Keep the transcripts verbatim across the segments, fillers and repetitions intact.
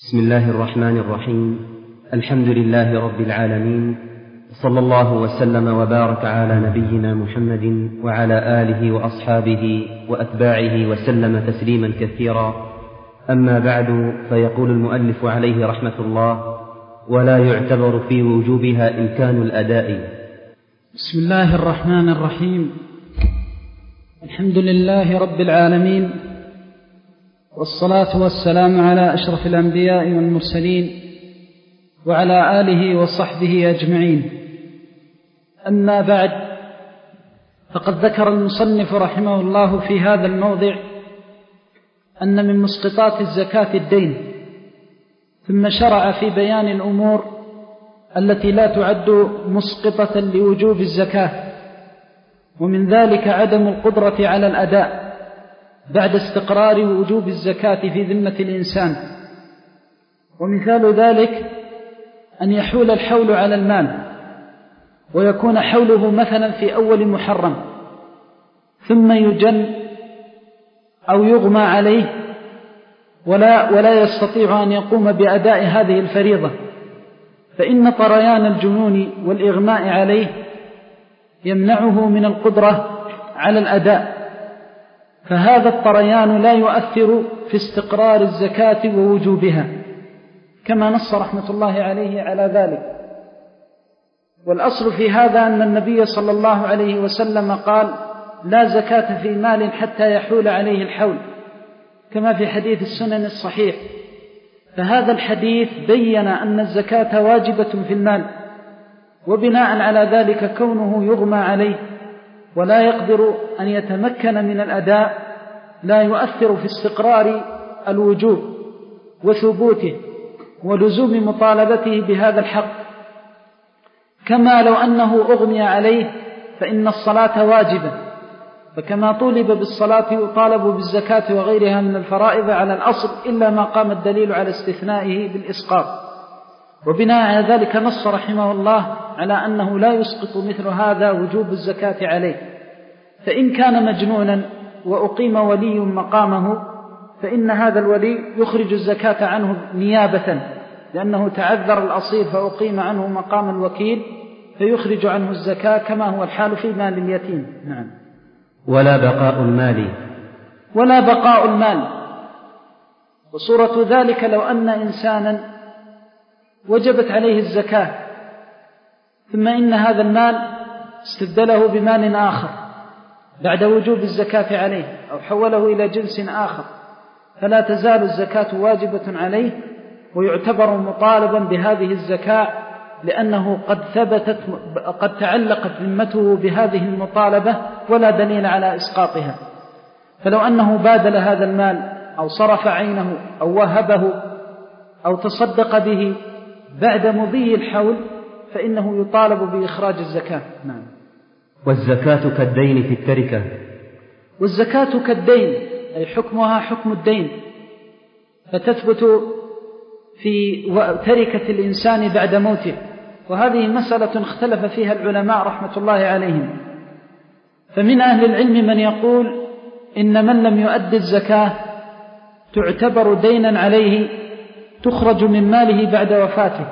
بسم الله الرحمن الرحيم. الحمد لله رب العالمين، صلى الله وسلم وبارك على نبينا محمد وعلى آله وأصحابه وأتباعه وسلم تسليما كثيرا. أما بعد، فيقول المؤلف عليه رحمة الله: ولا يعتبر في وجوبها إمكان الأداء. بسم الله الرحمن الرحيم. الحمد لله رب العالمين، والصلاة والسلام على أشرف الأنبياء والمرسلين وعلى آله وصحبه أجمعين. أما بعد، فقد ذكر المصنف رحمه الله في هذا الموضع أن من مسقطات الزكاة الدين، ثم شرع في بيان الأمور التي لا تعد مسقطة لوجوب الزكاة، ومن ذلك عدم القدرة على الأداء بعد استقرار وجوب الزكاة في ذمة الإنسان. ومثال ذلك أن يحول الحول على المال ويكون حوله مثلا في أول محرم، ثم يجن أو يغمى عليه ولا, ولا يستطيع أن يقوم بأداء هذه الفريضة، فإن طريان الجنون والإغماء عليه يمنعه من القدرة على الأداء، فهذا الطريان لا يؤثر في استقرار الزكاة ووجوبها، كما نص رحمة الله عليه على ذلك. والأصل في هذا أن النبي صلى الله عليه وسلم قال: لا زكاة في مال حتى يحول عليه الحول، كما في حديث السنن الصحيح. فهذا الحديث بين أن الزكاة واجبة في المال، وبناء على ذلك كونه يغمى عليه ولا يقدر أن يتمكن من الأداء لا يؤثر في استقرار الوجوب وثبوته ولزوم مطالبته بهذا الحق، كما لو أنه أغمي عليه فإن الصلاة واجبة، فكما طولب بالصلاة يطالب بالزكاة وغيرها من الفرائض على الأصل، إلا ما قام الدليل على استثنائه بالإسقاط. وبناء على ذلك نص رحمه الله على أنه لا يسقط مثل هذا وجوب الزكاة عليه. فإن كان مجنونا وأقيم ولي مقامه، فإن هذا الولي يخرج الزكاة عنه نيابة، لأنه تعذر الأصيل فأقيم عنه مقام الوكيل فيخرج عنه الزكاة، كما هو الحال في مال اليتيم. نعم. ولا بقاء المال ولا بقاء المال وصورة ذلك لو أن إنسانا وجبت عليه الزكاة، ثم إن هذا المال استبدله بمال آخر بعد وجوب الزكاة عليه، أو حوله إلى جنس آخر، فلا تزال الزكاة واجبة عليه، ويعتبر مطالبا بهذه الزكاة، لأنه قد ثبتت قد تعلقت ذمته بهذه المطالبة ولا دليل على إسقاطها. فلو أنه بادل هذا المال أو صرف عينه أو وهبه أو تصدق به بعد مضي الحول، فإنه يطالب بإخراج الزكاة. نعم. والزكاة كالدين في التركة. والزكاة كالدين، أي حكمها حكم الدين، فتثبت في تركة الإنسان بعد موته. وهذه مسألة اختلف فيها العلماء رحمة الله عليهم، فمن أهل العلم من يقول إن من لم يؤد الزكاة تعتبر دينا عليه، تخرج من ماله بعد وفاته،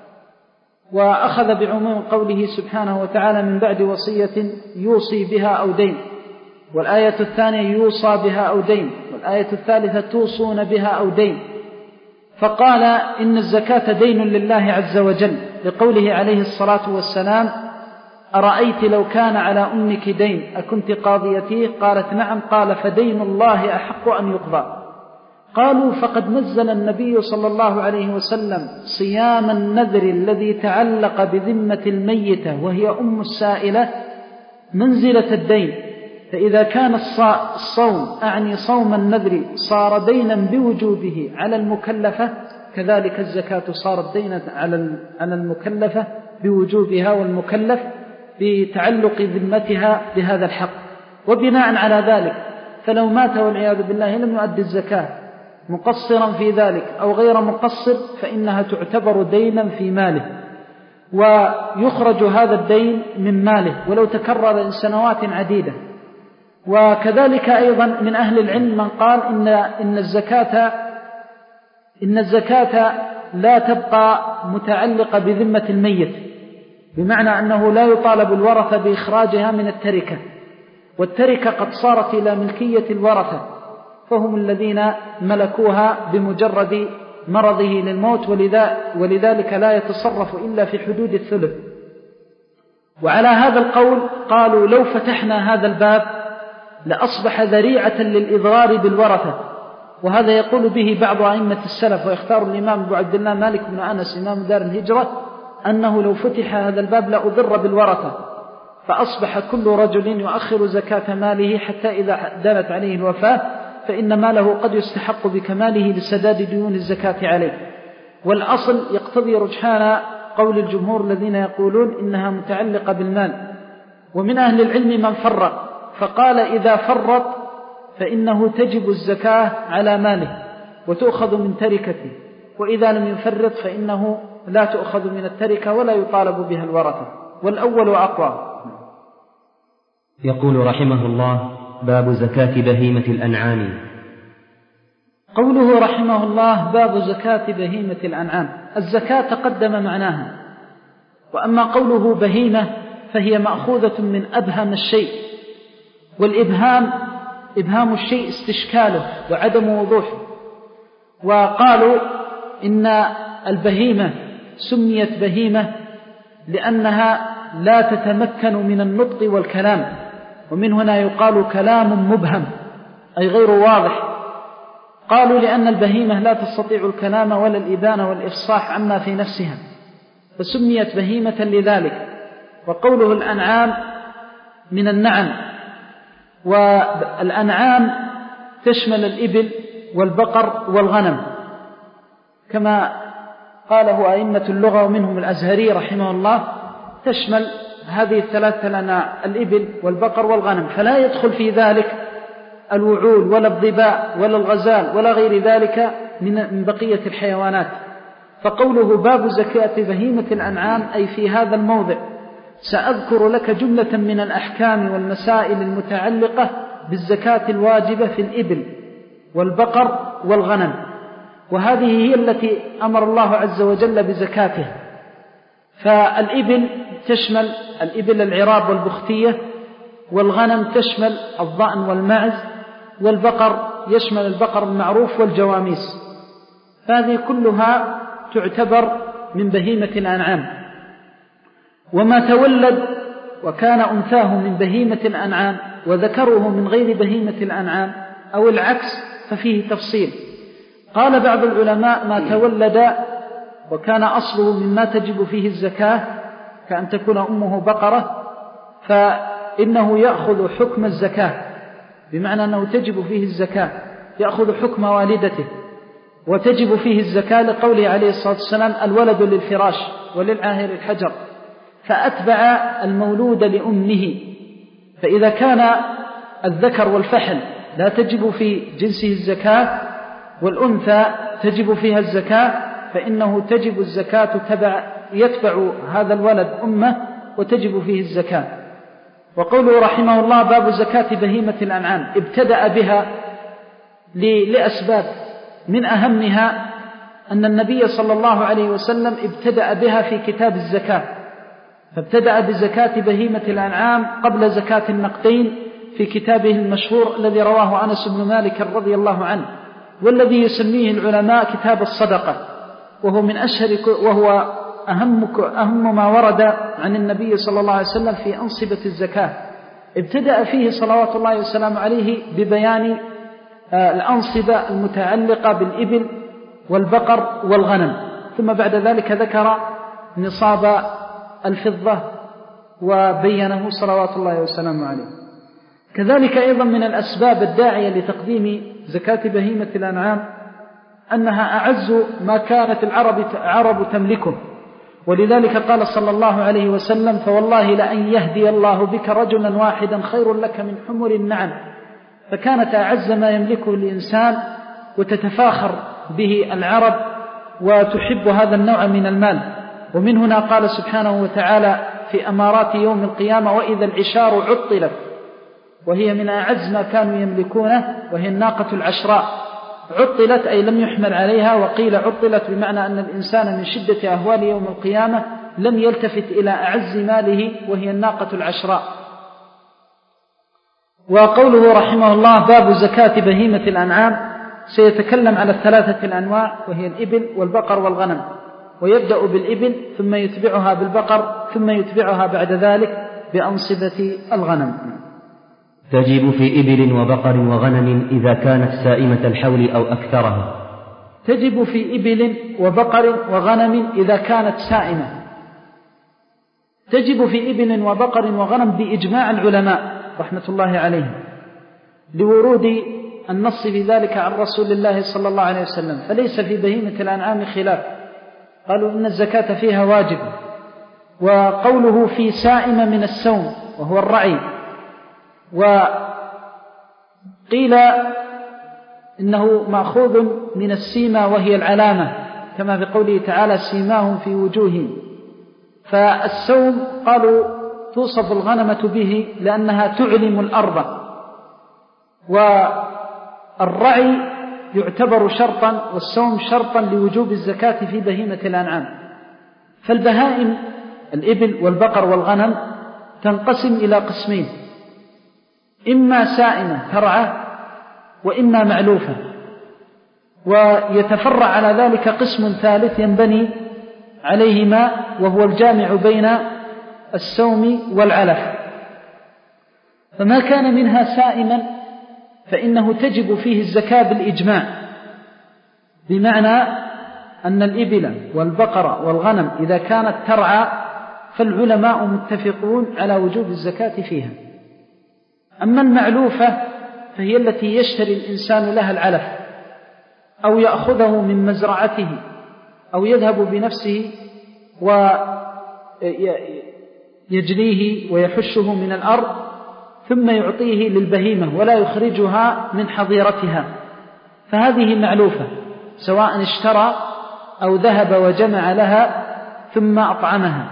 وأخذ بعموم قوله سبحانه وتعالى: من بعد وصية يوصي بها أو دين، والآية الثانية يوصى بها أو دين، والآية الثالثة توصون بها أو دين. فقال إن الزكاة دين لله عز وجل، لقوله عليه الصلاة والسلام: أرأيت لو كان على أمك دين أكنت قاضيتيه؟ قالت: نعم. قال: فدين الله أحق أن يقضى. قالوا: فقد نزل النبي صلى الله عليه وسلم صيام النذر الذي تعلق بذمة الميتة وهي أم السائلة منزلة الدين، فإذا كان الصوم أعني صوم النذر صار دينا بوجوبه على المكلفة، كذلك الزكاة صارت دينا على المكلفة بوجوبها، والمكلف بتعلق ذمتها بهذا الحق. وبناء على ذلك فلو مات والعياذ بالله لم يؤدي الزكاة مقصرا في ذلك أو غير مقصر، فإنها تعتبر دينا في ماله، ويخرج هذا الدين من ماله ولو تكرر سنوات عديدة. وكذلك أيضا من أهل العلم من قال إن, إن الزكاة إن الزكاة لا تبقى متعلقة بذمة الميت، بمعنى أنه لا يطالب الورثة بإخراجها من التركة، والتركة قد صارت إلى ملكية الورثة، فهم الذين ملكوها بمجرد مرضه للموت، ولذلك لا يتصرف إلا في حدود الثلث. وعلى هذا القول قالوا لو فتحنا هذا الباب لأصبح ذريعة للإضرار بالورثة، وهذا يقول به بعض أئمة السلف، ويختار الإمام أبو عبد الله مالك بن أنس إمام دار الهجرة أنه لو فتح هذا الباب لأضر بالورثة، فأصبح كل رجل يؤخر زكاة ماله حتى إذا دانت عليه الوفاة فإن ماله قد يستحق بكماله لسداد ديون الزكاة عليه. والأصل يقتضي رجحان قول الجمهور الذين يقولون إنها متعلقة بالمال. ومن أهل العلم من فرق فقال إذا فرط فإنه تجب الزكاة على ماله وتؤخذ من تركته، وإذا لم يفرط فإنه لا تؤخذ من التركة ولا يطالب بها الورثة، والأول أقوى. يقول رحمه الله: باب زكاة بهيمة الأنعام. قوله رحمه الله: باب زكاة بهيمة الأنعام. الزكاة تقدم معناها، وأما قوله بهيمة فهي مأخوذة من أبهم الشيء، والإبهام إبهام الشيء استشكاله وعدم وضوحه. وقالوا إن البهيمة سميت بهيمة لأنها لا تتمكن من النطق والكلام، ومن هنا يقال كلام مبهم أي غير واضح. قالوا لأن البهيمة لا تستطيع الكلام ولا الإبانة والإفصاح عما في نفسها فسميت بهيمة لذلك. وقوله الأنعام من النعم، والأنعام تشمل الإبل والبقر والغنم كما قاله أئمة اللغة ومنهم الأزهري رحمه الله، تشمل هذه الثلاثة الأنواع الإبل والبقر والغنم، فلا يدخل في ذلك الوعول ولا الضباء ولا الغزال ولا غير ذلك من بقية الحيوانات. فقوله باب زكاة بهيمة الأنعام أي في هذا الموضع سأذكر لك جملة من الأحكام والمسائل المتعلقة بالزكاة الواجبة في الإبل والبقر والغنم، وهذه هي التي أمر الله عز وجل بزكاتها. فالإبل تشمل الإبل العراب والبختية، والغنم تشمل الضأن والمعز، والبقر يشمل البقر المعروف والجواميس، فهذه كلها تعتبر من بهيمة الأنعام. وما تولد وكان أنثاه من بهيمة الأنعام وذكره من غير بهيمة الأنعام أو العكس ففيه تفصيل. قال بعض العلماء ما تولد وكان أصله مما تجب فيه الزكاة كأن تكون أمه بقرة فإنه يأخذ حكم الزكاة، بمعنى أنه تجب فيه الزكاة، يأخذ حكم والدته وتجب فيه الزكاة لقوله عليه الصلاة والسلام: الولد للفراش وللعاهر الحجر، فأتبع المولود لأمه. فإذا كان الذكر والفحل لا تجب في جنسه الزكاة والأنثى تجب فيها الزكاة، فإنه تجب الزكاة تبع يتبع هذا الولد أمه وتجب فيه الزكاة. وقوله رحمه الله: باب زكاة بهيمة الأنعام، ابتدأ بها لأسباب، من أهمها أن النبي صلى الله عليه وسلم ابتدأ بها في كتاب الزكاة، فابتدأ بزكاة بهيمة الأنعام قبل زكاة النقدين في كتابه المشهور الذي رواه أنس بن مالك رضي الله عنه، والذي يسميه العلماء كتاب الصدقة، وهو من أشهر وهو أهم أهم ما ورد عن النبي صلى الله عليه وسلم في أنصبة الزكاة. ابتدأ فيه صلوات الله وسلامه عليه ببيان الأنصبة المتعلقة بالإبل والبقر والغنم، ثم بعد ذلك ذكر نصاب الفضة وبينه صلوات الله وسلامه عليه. كذلك أيضا من الأسباب الداعية لتقديم زكاة بهيمة الأنعام أنها أعز ما كانت العرب عرب تملكه، ولذلك قال صلى الله عليه وسلم: فوالله لأن يهدي الله بك رجلا واحدا خير لك من حمر النعم. فكانت أعز ما يملكه الإنسان وتتفاخر به العرب وتحب هذا النوع من المال. ومن هنا قال سبحانه وتعالى في أمارات يوم القيامة: وإذا العشار عطلت، وهي من أعز ما كانوا يملكونه، وهي الناقة العشراء عطلت أي لم يحمل عليها، وقيل عطلت بمعنى أن الإنسان من شدة أهوال يوم القيامة لم يلتفت إلى أعز ماله وهي الناقة العشراء. وقوله رحمه الله باب زكاة بهيمة الأنعام سيتكلم على الثلاثة الأنواع وهي الإبل والبقر والغنم، ويبدأ بالإبل ثم يتبعها بالبقر ثم يتبعها بعد ذلك بأنصبة الغنم. تجب في إبل وبقر وغنم إذا كانت سائمة الحول أو أكثرها. تجب في إبل وبقر وغنم إذا كانت سائمة. تجب في إبل وبقر وغنم بإجماع العلماء رحمة الله عليهم، لورود النص في ذلك عن رسول الله صلى الله عليه وسلم، فليس في بهيمة الأنعام خلاف، قالوا إن الزكاة فيها واجب. وقوله في سائمة من السوم وهو الرعي، وقيل إنه مأخوذ من السيمة وهي العلامة، كما في قوله تعالى سيماهم في وجوههم. فالسوم قالوا توصف الغنمة به لأنها تعلم الأرض، والرعي يعتبر شرطا والسوم شرطا لوجوب الزكاة في بهيمة الأنعام. فالبهائم الإبل والبقر والغنم تنقسم إلى قسمين، إما سائمة ترعى وإما معلوفة، ويتفرع على ذلك قسم ثالث ينبني عليهما وهو الجامع بين السوم والعلف. فما كان منها سائما فإنه تجب فيه الزكاة بالإجماع، بمعنى أن الإبل والبقر والغنم إذا كانت ترعى فالعلماء متفقون على وجوب الزكاة فيها. أما المعلوفة فهي التي يشتري الإنسان لها العلف أو يأخذه من مزرعته أو يذهب بنفسه ويجليه ويحشه من الأرض ثم يعطيه للبهيمة ولا يخرجها من حظيرتها، فهذه معلوفة، سواء اشترى أو ذهب وجمع لها ثم أطعمها.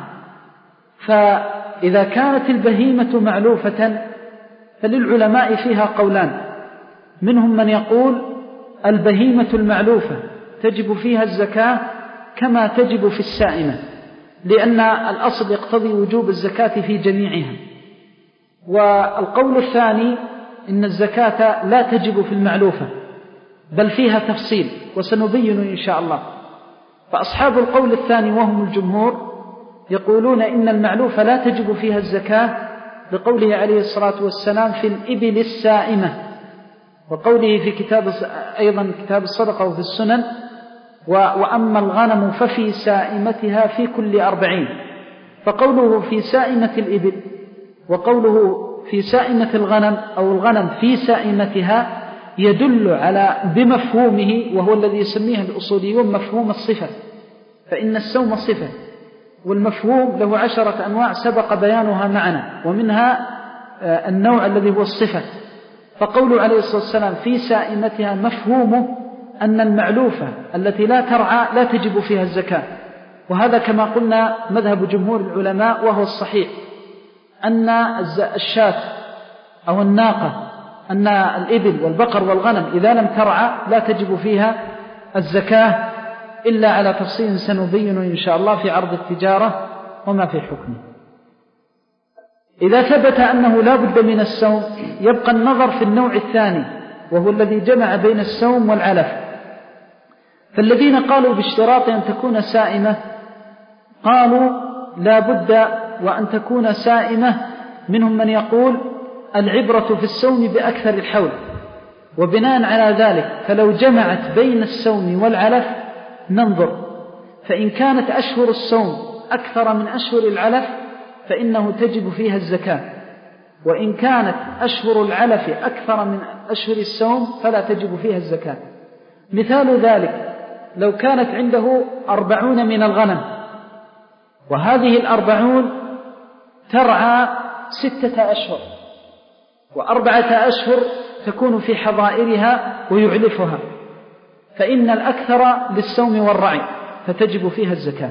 فإذا كانت البهيمة معلوفة فللعلماء فيها قولان، منهم من يقول البهيمة المعلوفة تجب فيها الزكاة كما تجب في السائمة، لأن الأصل يقتضي وجوب الزكاة في جميعها. والقول الثاني إن الزكاة لا تجب في المعلوفة بل فيها تفصيل، وسنبين إن شاء الله. فأصحاب القول الثاني وهم الجمهور يقولون إن المعلوفة لا تجب فيها الزكاة بقوله عليه الصلاة والسلام في الإبل السائمة، وقوله في كتاب أيضا كتاب الصدقة وفي السنن وأما الغنم ففي سائمتها في كل أربعين. فقوله في سائمة الإبل وقوله في سائمة الغنم أو الغنم في سائمتها يدل على بمفهومه، وهو الذي يسميه الأصوليون مفهوم الصفة، فإن السوم صفة والمفهوم له عشرة أنواع سبق بيانها معنا، ومنها النوع الذي هو الصفة. فقوله عليه الصلاة والسلام في سائمتها مفهومه أن المعلوفة التي لا ترعى لا تجب فيها الزكاة، وهذا كما قلنا مذهب جمهور العلماء وهو الصحيح، أن الشاة أو الناقة أن الإبل والبقر والغنم إذا لم ترعى لا تجب فيها الزكاة إلا على تفصيل سنبين إن شاء الله في عرض التجارة وما في حكمه. إذا ثبت أنه لا بد من السوم يبقى النظر في النوع الثاني وهو الذي جمع بين السوم والعلف. فالذين قالوا باشتراط أن تكون سائمة قالوا لا بد وأن تكون سائمة، منهم من يقول العبرة في السوم بأكثر الحول، وبناء على ذلك فلو جمعت بين السوم والعلف ننظر، فإن كانت أشهر السوم أكثر من أشهر العلف فإنه تجب فيها الزكاة، وإن كانت أشهر العلف أكثر من أشهر السوم فلا تجب فيها الزكاة. مثال ذلك لو كانت عنده أربعون من الغنم، وهذه الأربعون ترعى ستة أشهر وأربعة أشهر تكون في حظائرها ويعلفها، فإن الأكثر للسوم والرعي فتجب فيها الزكاة.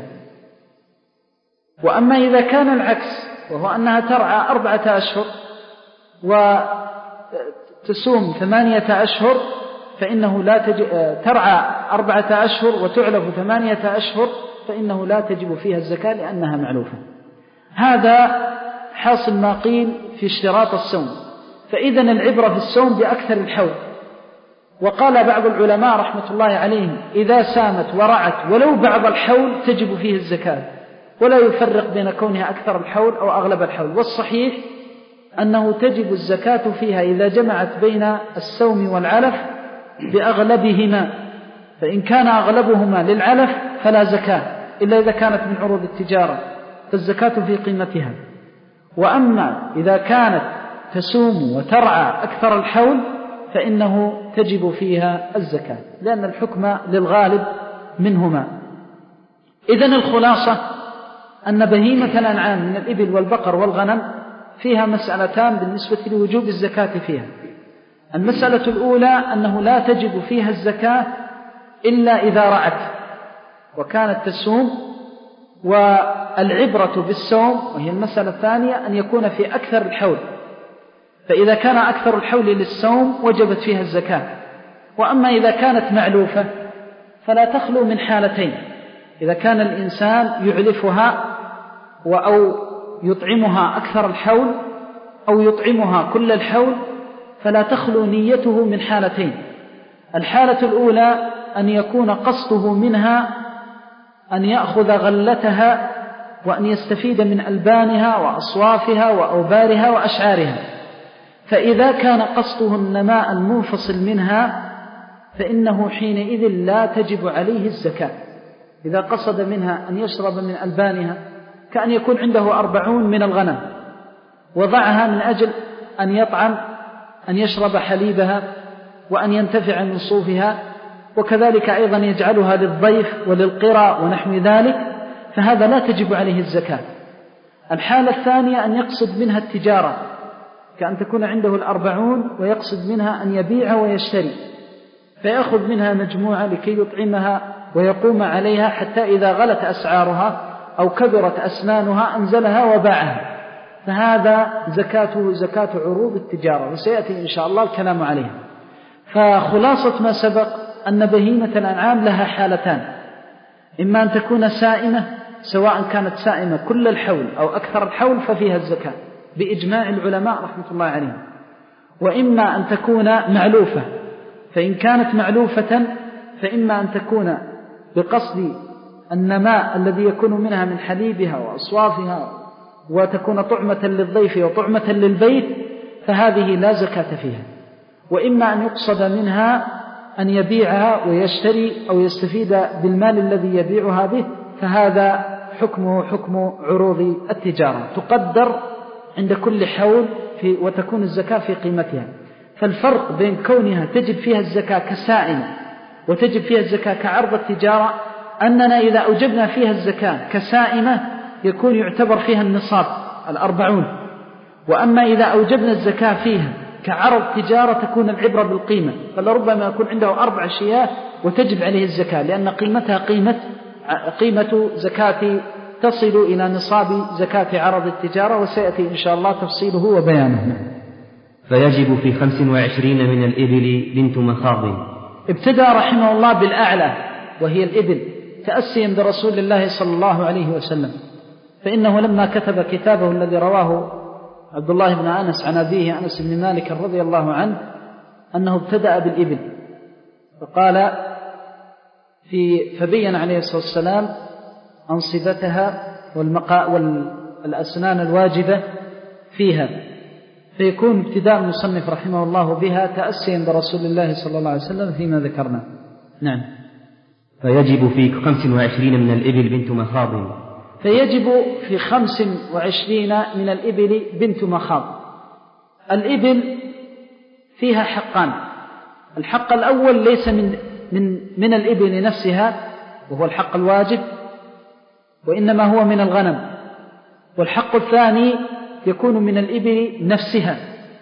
وأما إذا كان العكس وهو أنها ترعى أربعة أشهر وتسوم ثمانية أشهر فإنه لا تجب ترعى أربعة أشهر وتعلف ثمانية أشهر فإنه لا تجب فيها الزكاة لأنها معلوفة. هذا حاصل ما قيل في اشتراط الصوم. فإذن العبرة في الصوم بأكثر الحول. وقال بعض العلماء رحمة الله عليهم إذا سامت ورعت ولو بعض الحول تجب فيه الزكاة، ولا يفرق بين كونها أكثر الحول أو أغلب الحول. والصحيح أنه تجب الزكاة فيها إذا جمعت بين السوم والعلف بأغلبهما، فإن كان أغلبهما للعلف فلا زكاة إلا إذا كانت من عروض التجارة فالزكاة في قيمتها. وأما إذا كانت تسوم وترعى أكثر الحول فإنه تجب فيها الزكاة لأن الحكم للغالب منهما. إذن الخلاصة أن بهيمة الأنعام من الإبل والبقر والغنم فيها مسألتان بالنسبة لوجوب الزكاة فيها. المسألة الأولى أنه لا تجب فيها الزكاة إلا إذا رعت وكانت تسوم، والعبرة بالسوم وهي المسألة الثانية أن يكون في أكثر الحول، فإذا كان أكثر الحول للسوم وجبت فيها الزكاة. وأما إذا كانت معلوفة فلا تخلو من حالتين: إذا كان الإنسان يعلفها أو يطعمها أكثر الحول أو يطعمها كل الحول فلا تخلو نيته من حالتين. الحالة الأولى أن يكون قصده منها أن يأخذ غلتها وأن يستفيد من ألبانها وأصوافها وأوبارها وأشعارها، فإذا كان قصده النماء المنفصل منها فإنه حينئذ لا تجب عليه الزكاة. إذا قصد منها أن يشرب من ألبانها كأن يكون عنده أربعون من الغنم وضعها من أجل أن يطعم أن يشرب حليبها وأن ينتفع من صوفها، وكذلك أيضا يجعلها للضيف وللقرى ونحو ذلك، فهذا لا تجب عليه الزكاة. الحالة الثانية أن يقصد منها التجارة، كأن تكون عنده الأربعون ويقصد منها أن يبيع ويشتري، فيأخذ منها مجموعة لكي يطعمها ويقوم عليها حتى إذا غلت أسعارها أو كبرت أسنانها أنزلها وباعها، فهذا زكاته زكاة عروض التجارة، وسيأتي إن شاء الله الكلام عليها. فخلاصة ما سبق أن بهيمة الأنعام لها حالتان: إما أن تكون سائمة، سواء كانت سائمة كل الحول أو أكثر الحول ففيها الزكاة بإجماع العلماء رحمة الله عليهم، وإما أن تكون معلوفة، فإن كانت معلوفة فإما أن تكون بقصد النماء الذي يكون منها من حليبها وأصوافها وتكون طعمة للضيف وطعمة للبيت فهذه لا زكاة فيها، وإما أن يقصد منها أن يبيعها ويشتري أو يستفيد بالمال الذي يبيعها به، فهذا حكمه حكم عروض التجارة تقدر عند كل حول في وتكون الزكاة في قيمتها. فالفرق بين كونها تجب فيها الزكاة كسائمة وتجب فيها الزكاة كعرض التجارة أننا إذا أوجبنا فيها الزكاة كسائمة يكون يعتبر فيها النصاب الأربعون، وأما إذا أوجبنا الزكاة فيها كعرض تجارة تكون العبرة بالقيمة، فلربما يكون عنده أربع شياه وتجب عليه الزكاة لأن قيمتها قيمة قيمة زكاة تصل إلى نصاب زكاة عرض التجارة، وسيأتي إن شاء الله تفصيله وبيانه. فيجب في خمس وعشرين من الإبل بنت مخاض. ابتدأ رحمه الله بالأعلى وهي الإبل تأسيا برسول الله صلى الله عليه وسلم، فإنه لما كتب كتابه الذي رواه عبد الله بن أنس عن أبيه أنس بن مالك رضي الله عنه أنه ابتدأ بالإبل، فقال في فبين عليه الصلاة والسلام أنصبتها والمقاء والأسنان الواجبة فيها، فيكون ابتداء المصنف رحمه الله بها تأسيا برسول الله صلى الله عليه وسلم فيما ذكرنا. نعم. فيجب في خمس وعشرين من الإبل بنت مخاض. فيجب في خمس وعشرين من الإبل بنت مخاض. الإبل فيها حقان: الحق الأول ليس من من من الإبل نفسها وهو الحق الواجب، وإنما هو من الغنم، والحق الثاني يكون من الإبل نفسها.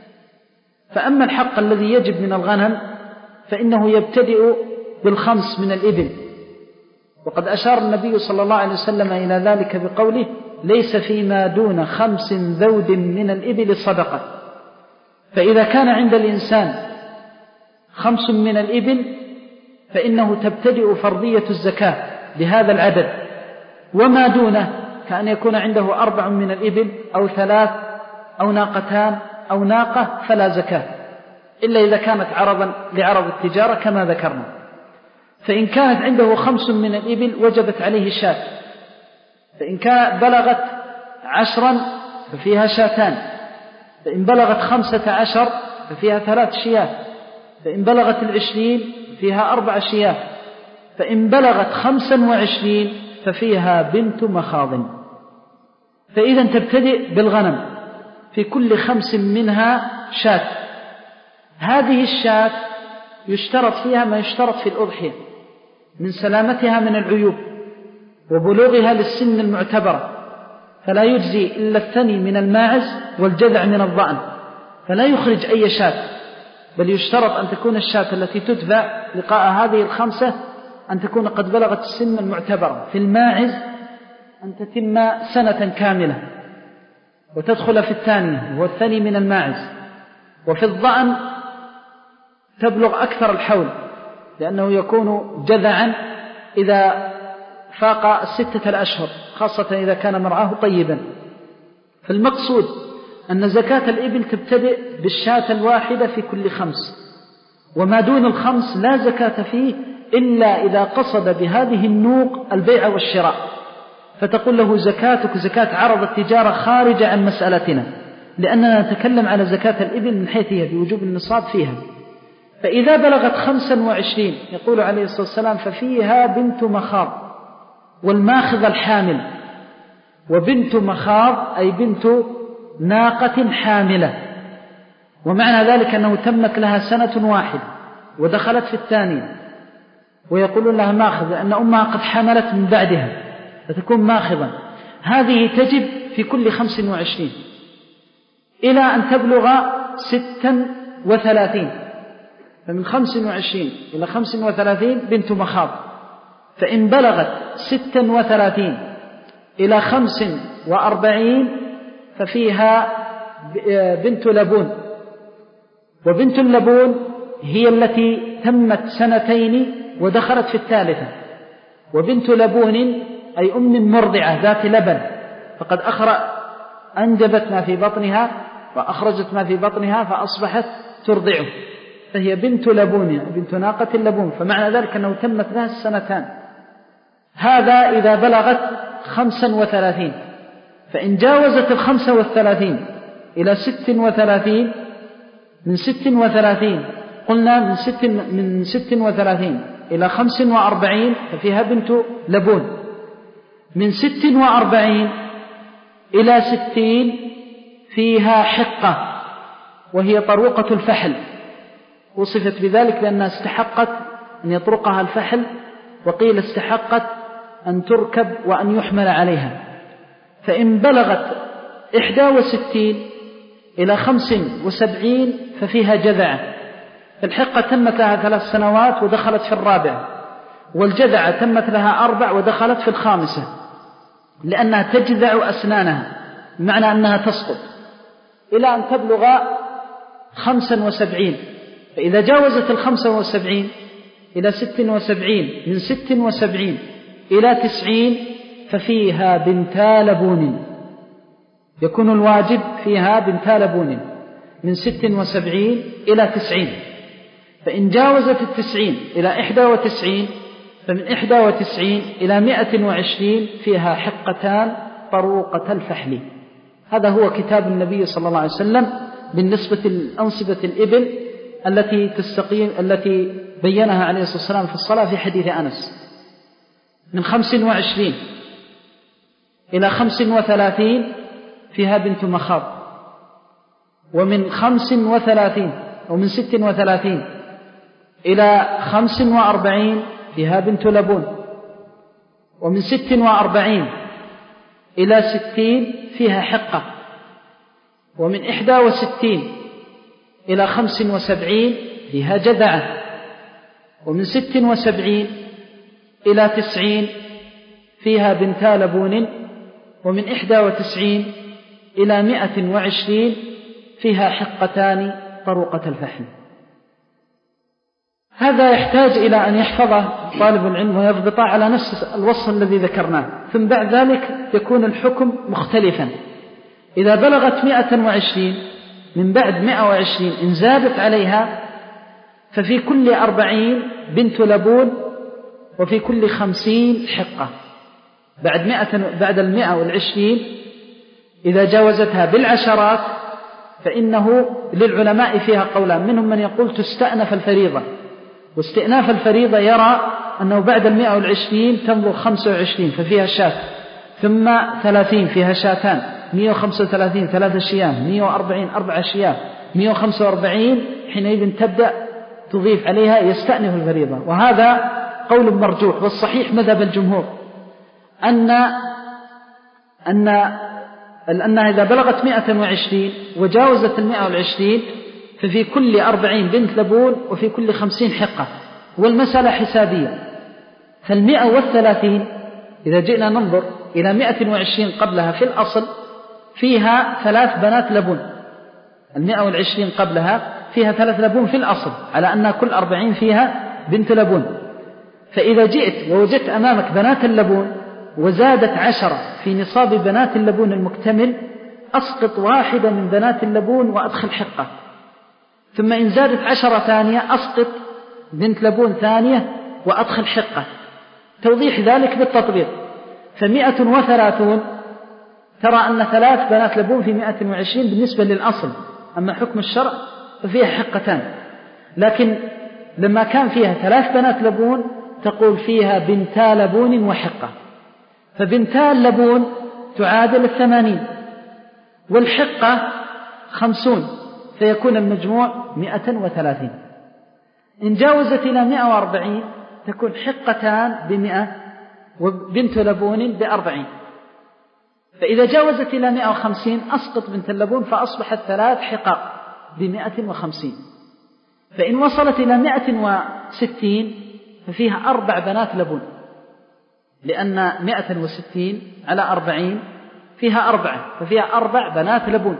فأما الحق الذي يجب من الغنم فإنه يبتدئ بالخمس من الإبل، وقد أشار النبي صلى الله عليه وسلم إلى ذلك بقوله: ليس فيما دون خمس ذود من الإبل صدقة. فإذا كان عند الإنسان خمس من الإبل فإنه تبتدئ فرضية الزكاة بهذا العدد، وما دونه كأن يكون عنده أربع من الإبل أو ثلاث أو ناقتان أو ناقة فلا زكاة، إلا إذا كانت عرضا لعرض التجارة كما ذكرنا. فإن كانت عنده خمس من الإبل وجبت عليه شاة، فإن كانت بلغت عشرا ففيها شاتان، فإن بلغت خمسة عشر ففيها ثلاث شيات، فإن بلغت العشرين فيها أربع شيات، فإن بلغت خمسا وعشرين ففيها بنت مخاض. فإذا تبتدئ بالغنم في كل خمس منها شاة. هذه الشاة يشترط فيها ما يشترط في الأضحية من سلامتها من العيوب وبلوغها للسن المعتبرة، فلا يجزي إلا الثني من الماعز والجذع من الضأن، فلا يخرج أي شاة، بل يشترط أن تكون الشاة التي تتبع لقاء هذه الخمسة أن تكون قد بلغت السن المعتبرة. في الماعز أن تتم سنة كاملة وتدخل في الثانية وهو الثاني من الماعز، وفي الضأن تبلغ أكثر الحول لأنه يكون جذعا إذا فاق الستة الأشهر، خاصة إذا كان مرعاه طيبا. فالمقصود أن زكاة الإبل تبتدئ بالشاة الواحدة في كل خمس، وما دون الخمس لا زكاة فيه إلا إذا قصد بهذه النوق البيع والشراء، فتقول له زكاتك زكاة عرض التجارة خارجة عن مسألتنا، لأننا نتكلم على زكاة الإبل من حيث هي بوجوب النصاب فيها. فإذا بلغت خمسا وعشرين يقول عليه الصلاة والسلام ففيها بنت مخاض، والماخذ الحامل، وبنت مخاض أي بنت ناقة حاملة، ومعنى ذلك أنه تمت لها سنة واحدة ودخلت في الثانية، ويقولون لها ماخذ لأن أمها قد حملت من بعدها فتكون ماخذا. هذه تجب في كل خمس وعشرين إلى أن تبلغ ستا وثلاثين، فمن خمس وعشرين إلى خمس وثلاثين بنت مخاض، فإن بلغت ستا وثلاثين إلى خمس وأربعين ففيها بنت لبون، وبنت اللبون هي التي تمت سنتين ودخلت في الثالثة. وبنت لبون أي أم مرضعة ذات لبن، فقد أخرج أنجبت ما في بطنها وأخرجت ما في بطنها فأصبحت ترضعه، فهي بنت لبون بنت ناقة اللبون، فمعنى ذلك أنه تمت لها السنتان. هذا إذا بلغت خمسا وثلاثين، فإن جاوزت الخمسة والثلاثين إلى ست وثلاثين، من ست وثلاثين قلنا من ست, من ست وثلاثين إلى خمس وأربعين ففيها بنت لبون، من ست وأربعين إلى ستين فيها حقة وهي طروقة الفحل، وصفت بذلك لأنها استحقت أن يطرقها الفحل، وقيل استحقت أن تركب وأن يحمل عليها. فإن بلغت إحدى وستين إلى خمس وسبعين ففيها جذعة، فالحقة تمت لها ثلاث سنوات ودخلت في الرابعة، والجذعة تمت لها أربع ودخلت في الخامسة، لأنها تجذع أسنانها بمعنى أنها تسقط، إلى أن تبلغ خمسا وسبعين. فإذا جاوزت الخمسة وسبعين إلى ست وسبعين، من ست وسبعين إلى تسعين ففيها بنتا لبون، يكون الواجب فيها بنتا لبون من ست وسبعين إلى تسعين. فإن جاوزت التسعين إلى إحدى وتسعين، فمن إحدى وتسعين إلى مائة وعشرين فيها حقتان طروقة الفحل. هذا هو كتاب النبي صلى الله عليه وسلم بالنسبة لأنصبة الإبل التي تستقيم التي بينها عليه الصلاة والسلام في الصلاة في حديث أنس. من خمس وعشرين إلى خمس وثلاثين فيها بنت مخاض، ومن خمس وثلاثين ومن ست وثلاثين إلى خمس وأربعين فيها بنت لبون، ومن ست وأربعين إلى ستين فيها حقة، ومن إحدى وستين إلى خمس وسبعين فيها جذعة، ومن ست وسبعين إلى تسعين فيها بنتا لبون، ومن إحدى وتسعين إلى مائة وعشرين فيها حقتان طروقة الفحل. هذا يحتاج إلى أن يحفظه طالب العلم ويضبطه على نفس الوصف الذي ذكرناه، ثم بعد ذلك يكون الحكم مختلفا. إذا بلغت مئة وعشرين، من بعد مئة وعشرين إن زادت عليها ففي كل أربعين بنت لبون وفي كل خمسين حقة. بعد مئة بعد المئة والعشرين إذا جاوزتها بالعشرات فإنه للعلماء فيها قولان، منهم من يقول تستأنف الفريضة، واستئناف الفريضة يرى أنه بعد المئة والعشرين تنظر خمسة وعشرين ففيها شاة، ثم ثلاثين فيها شاتان، مئة وخمسة وثلاثين ثلاثة شياه، مئة وأربعين أربعة شياه، مئة وخمسة وأربعين حينئذ تبدأ تضيف عليها يستأنف الفريضة. وهذا قول مرجوح، والصحيح مذهب الجمهور أن أن أنها إذا بلغت مئة وعشرين وجاوزت المئة والعشرين ففي كل أربعين بنت لبون وفي كل خمسين حقة، والمسألة حسابية. فالمئة والثلاثين إذا جئنا ننظر إلى مئة وعشرين قبلها في الأصل فيها ثلاث بنات لبون، المئة والعشرين قبلها فيها ثلاث لبون في الأصل، على أن كل أربعين فيها بنت لبون. فإذا جئت ووجدت أمامك بنات اللبون وزادت عشرة في نصاب بنات اللبون المكتمل، أسقط واحدة من بنات اللبون وأدخل حقة، ثم إن زادت عشرة ثانية أسقط بنت لبون ثانية وأدخل حقة. توضيح ذلك بالتطبيق، فمئة وثلاثون ترى أن ثلاث بنات لبون في مئة وعشرين بالنسبة للأصل، أما حكم الشرع ففيها حقتان، لكن لما كان فيها ثلاث بنات لبون تقول فيها بنتا لبون وحقة، فبنتا اللبون تعادل الثمانين والحقة خمسون، فيكون المجموع مئة وثلاثين. إن جاوزت إلى مئة وأربعين تكون حقتان بمئة وبنت لبون بأربعين. فإذا جاوزت إلى مئة وخمسين أسقط بنت اللبون فأصبحت ثلاث حقاق بمئة وخمسين. فإن وصلت إلى مئة وستين ففيها أربع بنات لبون، لأن مئة وستين على أربعين فيها أربعة، ففيها أربع بنات لبون.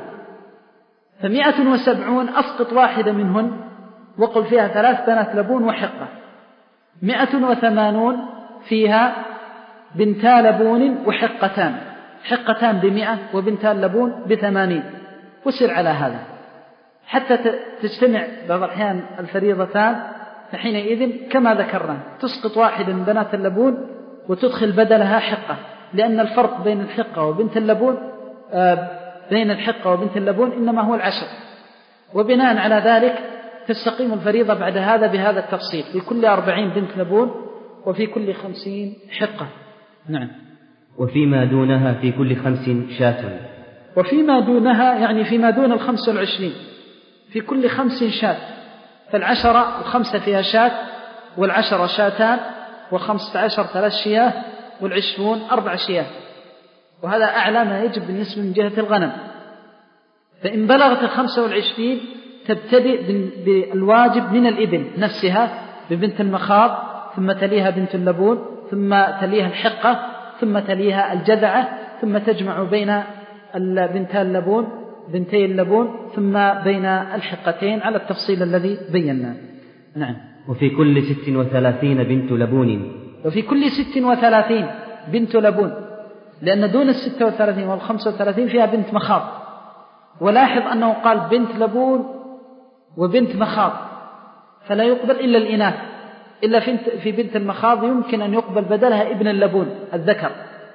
فمئة وسبعون أسقط واحدة منهن وقل فيها ثلاث بنات لبون وحقة. مئة وثمانون فيها بنتا لبون وحقتان، حقتان بمئة وبنتا لبون بثمانين، وسر على هذا حتى تجتمع بعض الأحيان الفريضتان، فحينئذ كما ذكرنا تسقط واحدة من بنات اللبون وتدخل بدلها حقة، لأن الفرق بين الحقة وبنت اللبون آه بين الحقة وبنت اللبون إنما هو العشر، وبناء على ذلك تستقيم الفريضة بعد هذا بهذا التفصيل، في كل أربعين بنت لبون وفي كل خمسين حقة. نعم. وفيما دونها في كل خمس شاة. وفيما دونها يعني فيما دون الخمس والعشرين في كل خمس شاة، فالعشرة الخمسة فيها شاة، والعشرة شاتان، وخمسة عشر ثلاث شياه، والعشرون أربع شياه، وهذا أعلى ما يجب بالنسبة من جهة الغنم. فإن بلغت الخمسة والعشرين تبتدئ بالواجب من الإبل نفسها ببنت المخاض، ثم تليها بنت اللبون، ثم تليها الحقة، ثم تليها الجذعة، ثم تجمع بين بنتا اللبون بنتي اللبون ثم بين الحقتين على التفصيل الذي بينا. نعم. وفي كل ست وثلاثين بنت لبون. وفي كل ست وثلاثين بنت لبون، لأن دون الستة وثلاثين والخمسة وثلاثين فيها بنت مخاض. ولاحظ أنه قال بنت لبون وبنت مخاض، فلا يقبل إلا الإناث، إلا في بنت المخاض يمكن أن يقبل بدلها ابن اللبون الذكر.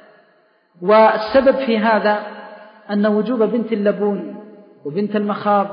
والسبب في هذا أن وجوب بنت اللبون وبنت المخاض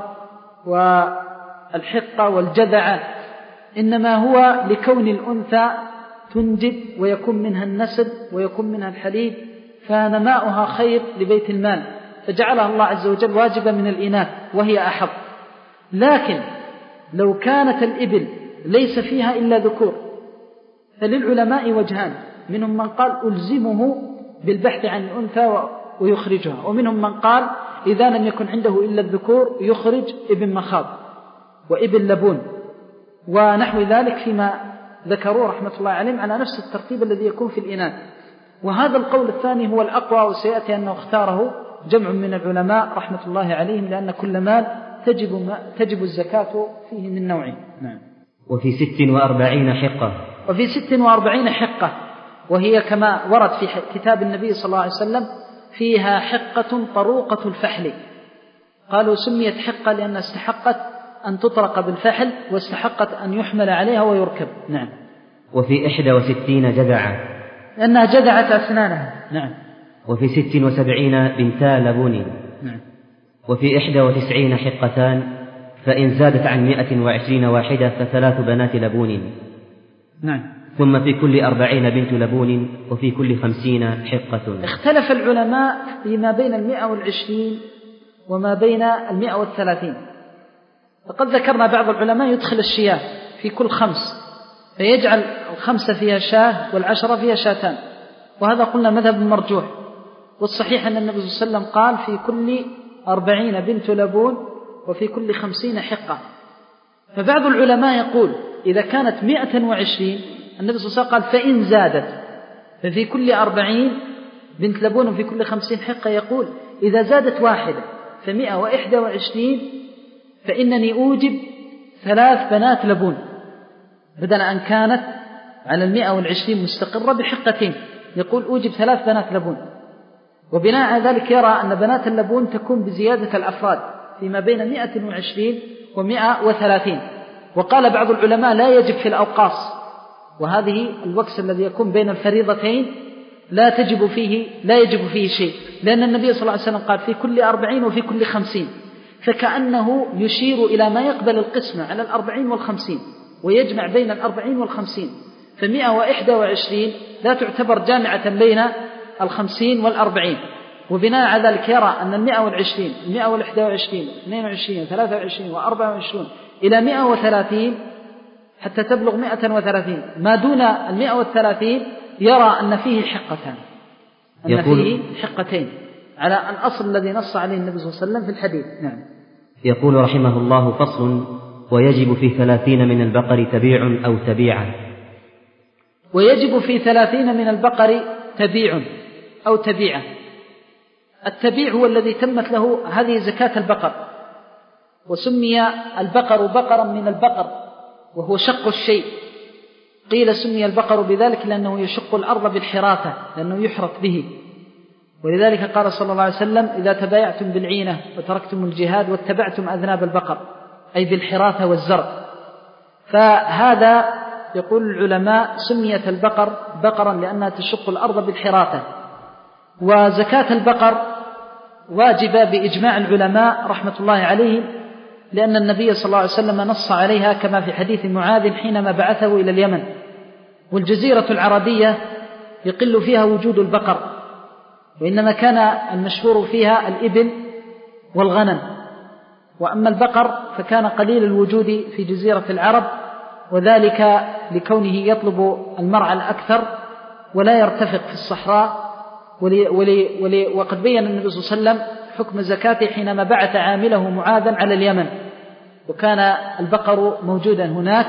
والحقة والجذعة إنما هو لكون الأنثى تنجب ويكون منها النسل ويكون منها الحليب، فنماؤها خير لبيت المال، فجعلها الله عز وجل واجبة من الإناث وهي أحظ. لكن لو كانت الإبل ليس فيها إلا ذكور فللعلماء وجهان، منهم من قال ألزمه بالبحث عن الأنثى ويخرجها، ومنهم من قال إذا لم يكن عنده إلا الذكور يخرج ابن مخاض وابن لبون ونحو ذلك فيما ذكروا رحمة الله عليهم على نفس الترتيب الذي يكون في الإناث. وهذا القول الثاني هو الأقوى، وسيأتي أنه اختاره جمع من العلماء رحمة الله عليهم، لأن كل مال تجب, ما تجب الزكاة فيه من نوعين. نعم. وفي ست وأربعين حقة وفي ست وأربعين حقة، وهي كما ورد في كتاب النبي صلى الله عليه وسلم فيها حقة طروقة الفحل، قالوا سميت حقة لأنها استحقت أن تطرق بالفحل واستحقت أن يحمل عليها ويركب. نعم. وفي إحدى وستين جذعة لأنها جذعت أسنانها. نعم. وفي ست وسبعين بنتا لبون. نعم. وفي إحدى وتسعين حقتان، فإن زادت عن مائة وعشرين واحدة فثلاث بنات لبون. نعم. ثم في كل أربعين بنت لبون، وفي كل خمسين حقة. اختلف العلماء فيما بين المئة والعشرين وما بين المئة والثلاثين، فقد ذكرنا بعض العلماء يدخل الشياه في كل خمس، فيجعل الخمسة فيها شاه والعشرة فيها شاتان، وهذا قلنا مذهب مرجوح، والصحيح أن النبي صلى الله عليه وسلم قال في كل أربعين بنت لبون وفي كل خمسين حقة. فبعض العلماء يقول إذا كانت مئة وعشرين النبي صلى الله عليه وسلم قال فإن زادت ففي كل أربعين بنت لبون وفي كل خمسين حقة، يقول إذا زادت واحدة فمئة وإحدى وعشرين فإنني أوجب ثلاث بنات لبون، بدل أن كانت على المئة والعشرين مستقرة بحقتين، يقول أوجب ثلاث بنات لبون. وبناء على ذلك يرى أن بنات اللبون تكون بزيادة الأفراد فيما بين مئة وعشرين ومئة وثلاثين. وقال بعض العلماء لا يجب في الأوقاص، وهذه الوكس الذي يكون بين الفريضتين لا تجب فيه لا يجب فيه شيء، لأن النبي صلى الله عليه وسلم قال في كل أربعين وفي كل خمسين، فكأنه يشير إلى ما يقبل القسمة على الأربعين والخمسين ويجمع بين الأربعين والخمسين، فمئة وإحدى وعشرين لا تعتبر جامعة بين الخمسين والأربعين. وبناء على ذلك يرى أن المئة والعشرين المئة والإحدى وعشرين اثنين وعشرين ثلاثة وعشرين وأربعة وعشرين إلى مئة وثلاثين حتى تبلغ مئة وثلاثين، ما دون المئة والثلاثين يرى أن فيه حقتان، أن فيه حقتين على الأصل الذي نص عليه النبي صلى الله عليه وسلم في الحديث. نعم. يقول رحمه الله: فصل: ويجب في ثلاثين من البقر تبيع أو تبيعة. ويجب في ثلاثين من البقر تبيع أو تبيعة. التبيع هو الذي تمت له هذه زكاة البقر، وسمي البقر بقرا من البقر وهو شق الشيء، قيل سمي البقر بذلك لأنه يشق الأرض بالحراثة، لأنه يحرث به، ولذلك قال صلى الله عليه وسلم: إذا تبايعتم بالعينة وتركتم الجهاد واتبعتم أذناب البقر، أي بالحراثة والزرع. فهذا يقول العلماء سميت البقر بقرا لأنها تشق الأرض بالحراثة. وزكاة البقر واجبة بإجماع العلماء رحمة الله عليهم، لأن النبي صلى الله عليه وسلم نص عليها كما في حديث معاذ حينما بعثه إلى اليمن. والجزيرة العربية يقل فيها وجود البقر، وإنما كان المشهور فيها الإبل والغنم، وأما البقر فكان قليل الوجود في جزيرة العرب، وذلك لكونه يطلب المرعى الأكثر ولا يرتفق في الصحراء. ولي ولي ولي وقد بين النبي صلى الله عليه وسلم حكم زكاته حينما بعث عامله معاذا على اليمن، وكان البقر موجودا هناك،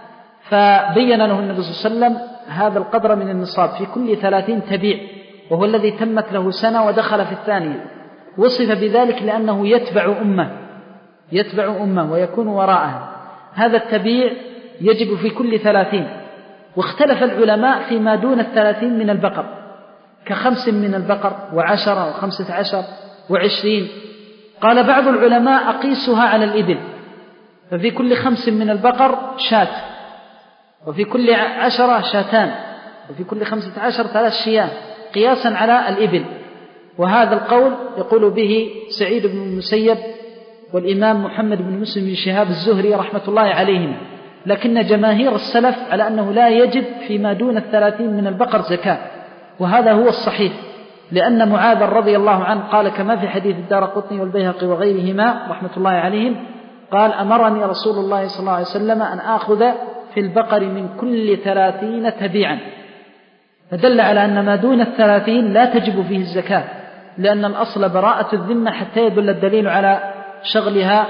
فبين له النبي صلى الله عليه وسلم هذا القدر من النصاب في كل ثلاثين تبيع، وهو الذي تمت له سنة ودخل في الثانية. وصف بذلك لأنه يتبع أمة يتبع أمة ويكون وراءها. هذا التبيع يجب في كل ثلاثين. واختلف العلماء فيما دون الثلاثين من البقر، كخمس من البقر وعشرة وخمسة عشر وعشرين. قال بعض العلماء: أقيسها على الإبل، ففي كل خمس من البقر شاة، وفي كل عشرة شاتان، وفي كل خمسة عشر ثلاث شياه، قياسا على الإبل. وهذا القول يقول به سعيد بن المسيب والإمام محمد بن مسلم بن شهاب الزهري رحمة الله عليهم، لكن جماهير السلف على أنه لا يجب فيما دون الثلاثين من البقر زكاة، وهذا هو الصحيح، لأن معاذ رضي الله عنه قال كما في حديث الدارقطني والبيهقي وغيرهما رحمة الله عليهم، قال: أمرني رسول الله صلى الله عليه وسلم أن آخذ في البقر من كل ثلاثين تبيعا، فدل على أن ما دون الثلاثين لا تجب فيه الزكاة، لأن الأصل براءة الذمة حتى يدل الدليل على شغلها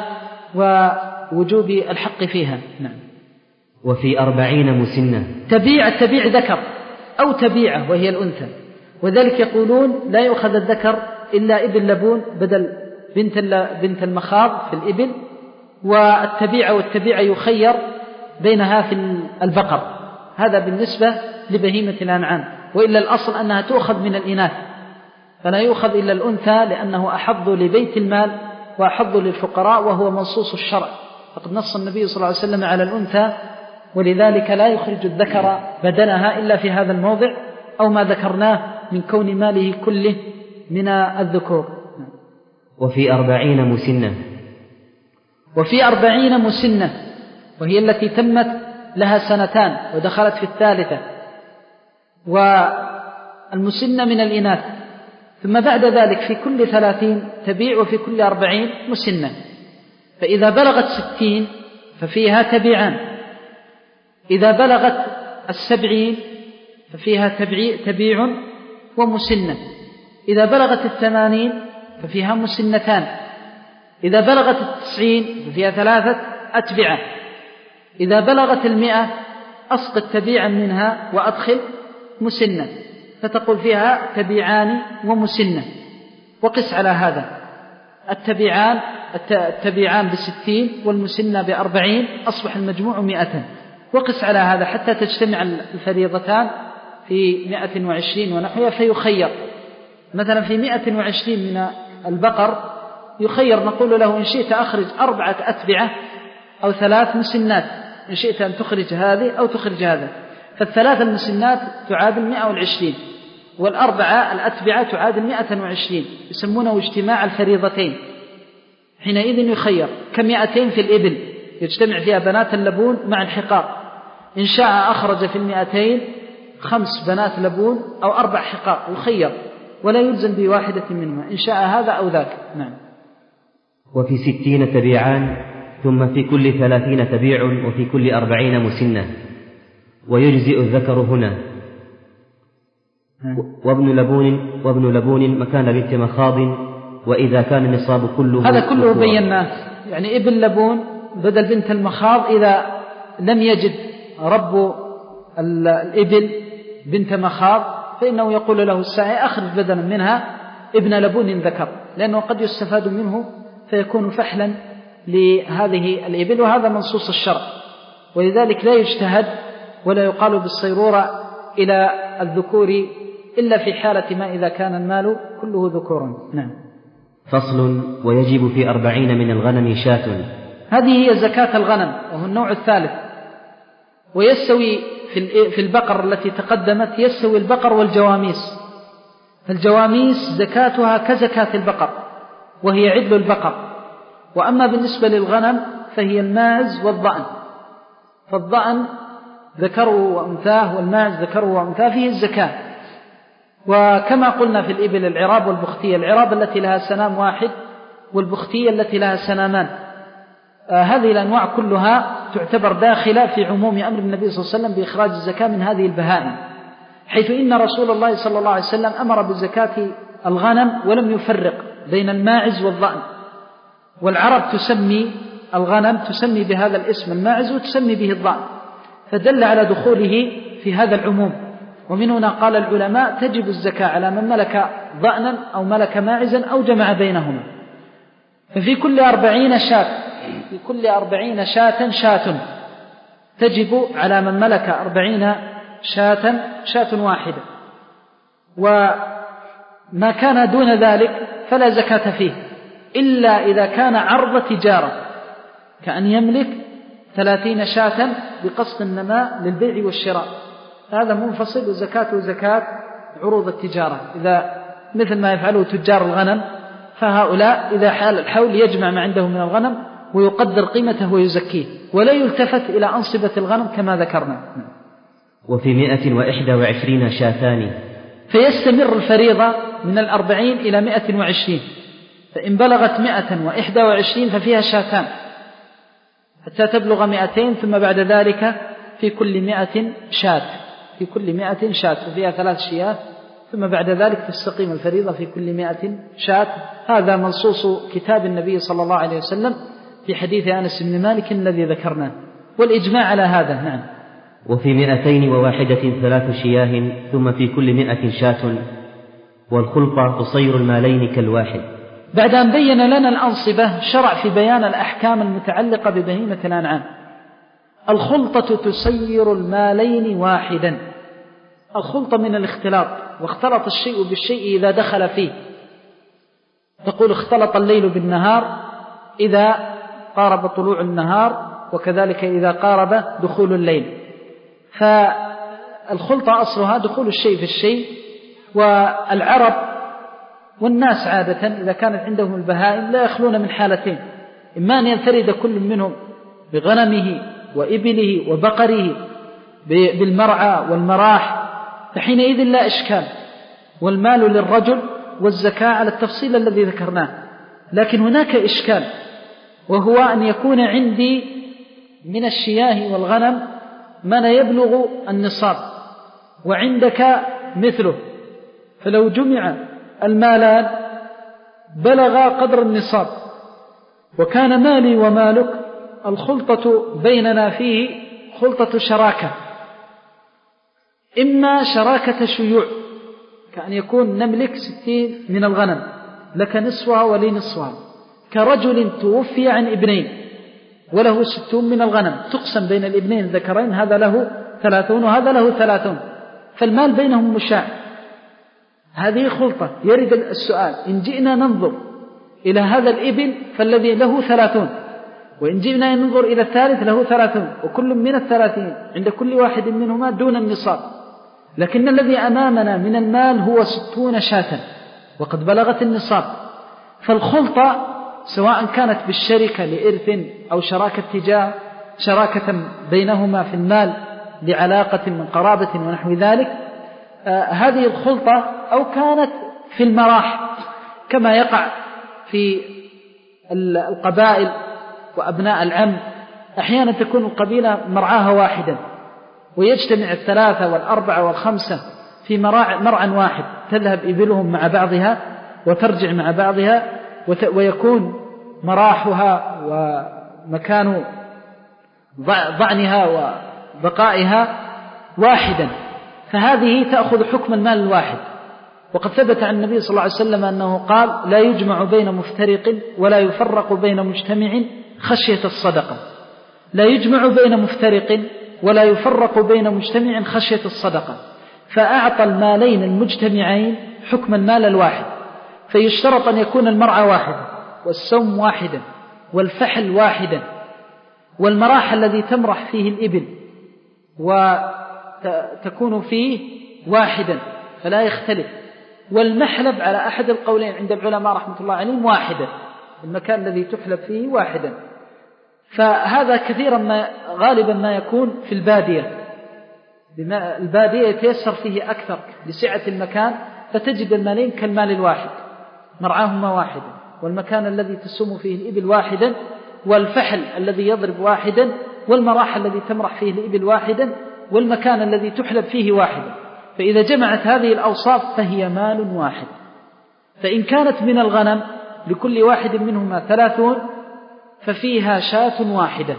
ووجوب الحق فيها. نعم. وفي أربعين مسنة. تبيع التبيع ذكر أو تبيعة وهي الأنثى، وذلك يقولون لا يؤخذ الذكر إلا ابن لبون بدل بنت بنت المخاض في الإبل، والتبيعة والتبيعة يخير بينها في البقر. هذا بالنسبة لبهيمة الأنعام، وإلا الأصل أنها تؤخذ من الإناث، فلا يؤخذ إلا الأنثى لأنه أحظ لبيت المال وأحظ للفقراء، وهو منصوص الشرع. فقد نص النبي صلى الله عليه وسلم على الأنثى، ولذلك لا يخرج الذكر بدنها إلا في هذا الموضع، أو ما ذكرناه من كون ماله كله من الذكور. وفي أربعين مسنة وفي أربعين مسنة، وهي التي تمت لها سنتان ودخلت في الثالثة، والمسنة من الإناث. ثم بعد ذلك في كل ثلاثين تبيع، وفي كل أربعين مسنة. فإذا بلغت ستين ففيها تبيعان، إذا بلغت السبعين ففيها تبيع ومسنة، إذا بلغت الثمانين ففيها مسنتان، إذا بلغت التسعين ففيها ثلاثة أتبعة، إذا بلغت المئة أسقط تبيعا منها وأدخل مسنة، فتقول فيها تبيعان ومسنة. وقس على هذا التبيعان التبيعان بستين والمسنة بأربعين، أصبح المجموع مئة. وقس على هذا حتى تجتمع الفريضتان في مئة وعشرين ونحوها، فيخير مثلا في مئة وعشرين من البقر يخير، نقول له إن شئت أخرج أربعة أتبعة أو ثلاث مسنات، إن شئت أن تخرج هذه أو تخرج هذا. فالثلاث المسنات تعادل مئة وعشرين، والأربعة الأتبعة تعادل مئة وعشرين، يسمونه اجتماع الفريضتين. حينئذ يخير كمئتين في الإبل يجتمع فيها بنات اللبون مع الحقاق، إن شاء أخرج في المئتين خمس بنات لبون أو أربع حقاق، يخير ولا يلزم بواحدة منهما، إن شاء هذا أو ذاك. نعم. وفي ستين تبيعان، ثم في كل ثلاثين تبيع، وفي كل أربعين مسنة، ويجزئ الذكر هنا. وابن لبون وابن لبون مكان بنت مخاض، وإذا كان النصاب كله. هذا كله بيناه، يعني ابن لبون بدل بنت المخاض إذا لم يجد رب الإبل بنت مخاض، فإنه يقول له الساعي أخرج بدلا منها ابن لبون ذكر، لأنه قد يستفاد منه فيكون فحلا لهذه الإبل، وهذا منصوص الشرع. ولذلك لا يجتهد ولا يقال بالصيرورة إلى الذكور إلا في حالة ما إذا كان المال كله ذكورا. نعم. فصل. ويجب في أربعين من الغنم شاة. هذه هي زكاة الغنم، وهو النوع الثالث. ويستوي في البقر التي تقدمت يستوي البقر والجواميس. فالجواميس زكاتها كزكاة البقر، وهي عدل البقر. وأما بالنسبة للغنم فهي الماعز والضأن، فالضأن ذكره وأنثاه، والماعز ذكره وأنثاه، فيه الزكاة. وكما قلنا في الإبل العراب والبختية، العراب التي لها سنام واحد، والبختية التي لها سنامان. آه هذه الأنواع كلها تعتبر داخلة في عموم أمر النبي صلى الله عليه وسلم بإخراج الزكاة من هذه البهائم، حيث إن رسول الله صلى الله عليه وسلم أمر بزكاة الغنم ولم يفرق بين الماعز والضأن. والعرب تسمي الغنم تسمي بهذا الاسم الماعز وتسمي به الضأن، فدل على دخوله في هذا العموم. ومن هنا قال العلماء تجب الزكاة على من ملك ضأنا أو ملك ماعزا أو جمع بينهما. ففي كل أربعين شاة في كل أربعين شاة شاة تجب على من ملك أربعين شاة شاة واحدة، وما كان دون ذلك فلا زكاة فيه إلا إذا كان عرض تجارة، كأن يملك ثلاثين شاة بقصد النماء للبيع والشراء، هذا منفصل، وزكاته زكاة عروض التجارة، إذا مثل ما يفعله تجار الغنم، فهؤلاء إذا حال الحول يجمع ما عنده من الغنم ويقدر قيمته ويزكيه، ولا يلتفت إلى أنصبة الغنم كما ذكرنا. وفي مئة وإحدى وعشرين شاتان، فيستمر الفريضة من الأربعين إلى مئة وعشرين، فإن بلغت مئة وإحدى وعشرين ففيها شاتان حتى تبلغ مئتين، ثم بعد ذلك في كل مئة شات في كل مئة شات وفيها ثلاث شيات، ثم بعد ذلك تستقيم الفريضة في كل مئة شات. هذا منصوص كتاب النبي صلى الله عليه وسلم في حديث أنس بن مالك الذي ذكرناه، والإجماع على هذا. نعم. وفي مئتين وواحدة ثلاث شياه، ثم في كل مئة شاة، والخلطة تصير المالين كالواحد. بعد أن بين لنا الأنصبة شرع في بيان الأحكام المتعلقة ببهيمة الأنعام. الخلطة تسير المالين واحدا. الخلطة من الاختلاط، واختلط الشيء بالشيء إذا دخل فيه. تقول اختلط الليل بالنهار إذا قارب طلوع النهار، وكذلك إذا قارب دخول الليل. فالخلطة أصلها دخول الشيء في الشيء. والعرب والناس عادة إذا كانت عندهم البهائم لا يخلون من حالتين: إما أن ينفرد كل منهم بغنمه وإبله وبقره بالمرعى والمراح، فحينئذ لا إشكال، والمال للرجل والزكاة على التفصيل الذي ذكرناه. لكن هناك إشكال، وهو أن يكون عندي من الشياه والغنم من يبلغ النصاب وعندك مثله، فلو جمع المالان بلغ قدر النصاب وكان مالي ومالك الخلطة بيننا فيه خلطة شراكة، إما شراكة شيوع، كأن يكون نملك ستين من الغنم، لك نصفها ولي نصفها، كرجل توفي عن ابنين وله ستون من الغنم، تقسم بين الابنين الذكرين، هذا له ثلاثون وهذا له ثلاثون، فالمال بينهم مشاع. هذه خلطة. يرد السؤال: إن جئنا ننظر إلى هذا الإبل فالذي له ثلاثون، وإن جئنا ننظر إلى الثالث له ثلاثون، وكل من الثلاثين عند كل واحد منهما دون النصاب، لكن الذي أمامنا من المال هو ستون شاة وقد بلغت النصاب. فالخلطة سواء كانت بالشركة لإرث أو شراكة تجارة، شراكة بينهما في المال لعلاقة من قرابة ونحو ذلك، آه هذه الخلطة، أو كانت في المراح كما يقع في القبائل وأبناء العم، أحيانا تكون القبيلة مرعاها واحدا ويجتمع الثلاثة والأربعة والخمسة في مرعى واحد، تذهب إبلهم مع بعضها وترجع مع بعضها، ويكون مراحها ومكان ضعنها وبقائها واحدا، فهذه تأخذ حكم المال الواحد. وقد ثبت عن النبي صلى الله عليه وسلم أنه قال: لا يجمع بين مفترق ولا يفرق بين مجتمع خشية الصدقة. لا يجمع بين مفترق ولا يفرق بين مجتمع خشية الصدقة، فأعطى المالين المجتمعين حكم المال الواحد. فيشترط أن يكون المرعى واحدا، والسوم واحدا، والفحل واحدا، والمراح الذي تمرح فيه الإبل وتكون فيه واحدا فلا يختلف، والمحلب على أحد القولين عند العلماء رحمة الله عليهم واحدا، المكان الذي تحلب فيه واحدا. فهذا كثيرا ما غالبا ما يكون في البادية، البادية يتيسر فيه أكثر لسعة المكان، فتجد المالين كالمال الواحد، مرعاهما واحدا، والمكان الذي تسم فيه الإبل واحدا، والفحل الذي يضرب واحدا، والمراح الذي تمرح فيه الإبل واحدا، والمكان الذي تحلب فيه واحدا. فإذا جمعت هذه الأوصاف فهي مال واحد. فإن كانت من الغنم لكل واحد منهما ثلاثون ففيها شاة واحدة،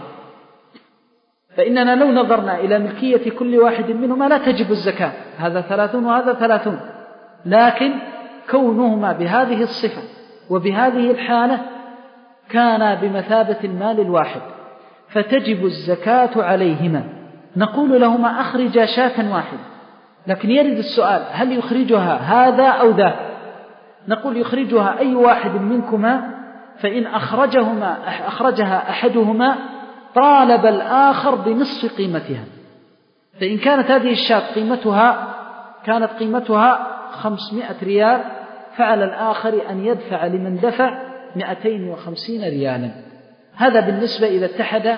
فإننا لو نظرنا إلى ملكية كل واحد منهما لا تجب الزكاة، هذا ثلاثون وهذا ثلاثون، لكن كونهما بهذه الصفة وبهذه الحالة كان بمثابة المال الواحد، فتجب الزكاة عليهما. نقول لهما: أخرجا شاة واحدة. لكن يرد السؤال: هل يخرجها هذا أو ذاك؟ نقول: يخرجها أي واحد منكما، فإن أخرجهما أخرجها أحدهما طالب الآخر بنصف قيمتها. فإن كانت هذه الشاة قيمتها كانت قيمتها خمسمائة ريال، فعلى الآخر أن يدفع لمن دفع مئتين وخمسين ريالا. هذا بالنسبة إذا اتحد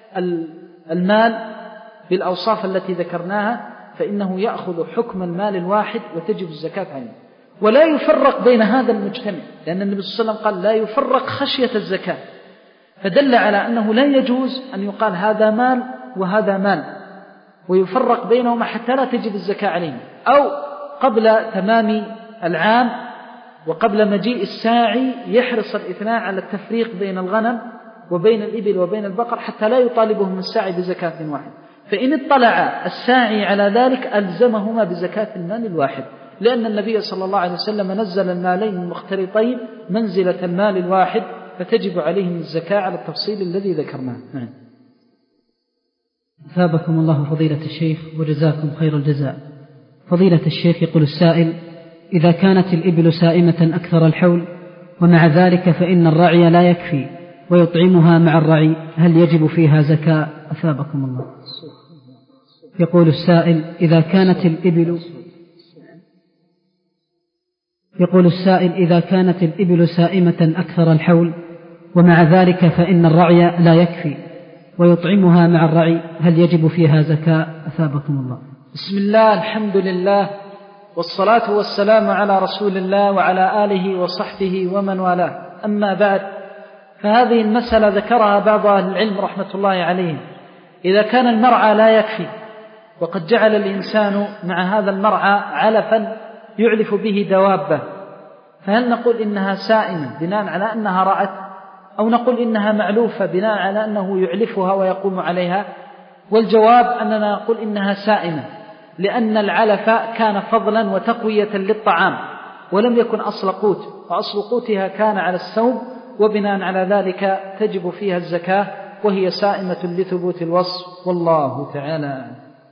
المال بالأوصاف التي ذكرناها، فإنه يأخذ حكم المال الواحد وتجب الزكاة عليه. ولا يفرق بين هذا المجتمع، لأن النبي صلى الله عليه وسلم قال: لا يفرق خشية الزكاة، فدل على أنه لا يجوز أن يقال هذا مال وهذا مال ويفرق بينهما حتى لا تجب الزكاة عليهم، أو قبل تمام العام وقبل مجيء الساعي يحرص الاثنان على التفريق بين الغنم وبين الإبل وبين البقر حتى لا يطالبهم الساعي بزكاة واحد. فإن اطلع الساعي على ذلك ألزمهما بزكاة المال الواحد، لأن النبي صلى الله عليه وسلم نزل المالين المختلطين منزلة المال الواحد، فتجب عليهم الزكاة على التفصيل الذي ذكرناه. أثابكم الله فضيلة الشيخ وجزاكم خير الجزاء. فضيلة الشيخ، يقول السائل: إذا كانت الإبل سائمة أكثر الحول ومع ذلك فإن الرعي لا يكفي ويطعمها مع الرعي، هل يجب فيها زكاة؟ أثابكم الله. يقول السائل: إذا كانت الإبل يقول السائل إذا كانت الإبل سائمة أكثر الحول ومع ذلك فإن الرعي لا يكفي ويطعمها مع الرعي، هل يجب فيها زكاة؟ أثابكم الله. بسم الله، الحمد لله، والصلاة والسلام على رسول الله وعلى آله وصحبه ومن والاه. أما بعد، فهذه المسألة ذكرها بعض أهل العلم رحمة الله عليهم. إذا كان المرعى لا يكفي وقد جعل الإنسان مع هذا المرعى علفا يعلف به دوابه، فهل نقول إنها سائمة بناء على أنها رأت، أو نقول إنها معلوفة بناء على أنه يعلفها ويقوم عليها؟ والجواب أننا نقول إنها سائمة، لأن العلف كان فضلا وتقوية للطعام ولم يكن أصل قوت، وأصل قوتها كان على السوم، وبناء على ذلك تجب فيها الزكاة، وهي سائمة لثبوت الوصف، والله تعالى.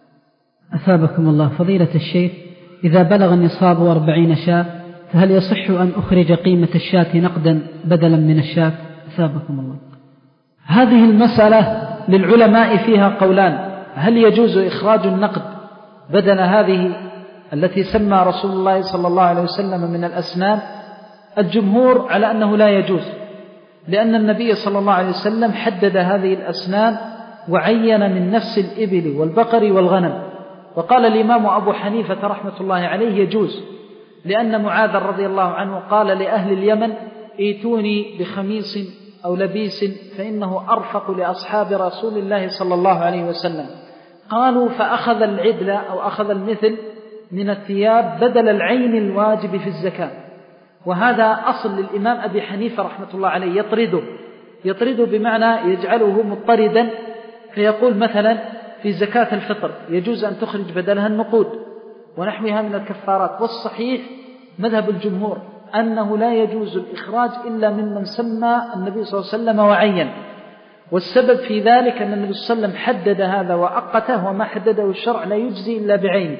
أثابكم الله. فضيلة الشيخ، إذا بلغ النصاب أربعين شاة فهل يصح أن أخرج قيمة الشاة نقدا بدلا من الشاة؟ أثابكم الله. هذه المسألة للعلماء فيها قولان: هل يجوز إخراج النقد بدل هذه التي سمى رسول الله صلى الله عليه وسلم من الأسنان؟ الجمهور على أنه لا يجوز، لأن النبي صلى الله عليه وسلم حدد هذه الأسنان وعين من نفس الإبل والبقر والغنم. وقال الإمام أبو حنيفة رحمة الله عليه يجوز، لأن معاذ رضي الله عنه قال لأهل اليمن: ائتوني بخميص أو لبيس فإنه أرفق لأصحاب رسول الله صلى الله عليه وسلم. قالوا: فأخذ العدل أو أخذ المثل من الثياب بدل العين الواجب في الزكاة. وهذا أصل للإمام أبي حنيفة رحمة الله عليه، يطرده يطرده بمعنى يجعله مضطردا، فيقول مثلا في زكاة الفطر يجوز أن تخرج بدلها النقود ونحوها من الكفارات. والصحيح مذهب الجمهور أنه لا يجوز الإخراج إلا ممن سمى النبي صلى الله عليه وسلم وعين. والسبب في ذلك أن النبي صلى الله عليه وسلم حدد هذا وأقته، وما حدده الشرع لا يجزي إلا بعينه.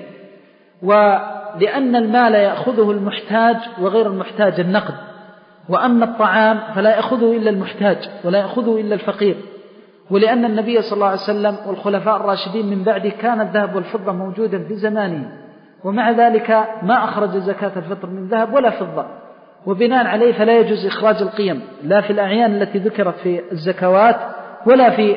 ولأن المال يأخذه المحتاج وغير المحتاج النقد، وأما الطعام فلا يأخذه إلا المحتاج ولا يأخذه إلا الفقير. ولأن النبي صلى الله عليه وسلم والخلفاء الراشدين من بعده كان الذهب والفضة موجودا في زمانه، ومع ذلك ما أخرج زكاة الفطر من ذهب ولا فضة، وبناء عليه فلا يجوز إخراج القيم لا في الأعيان التي ذكرت في الزكوات ولا في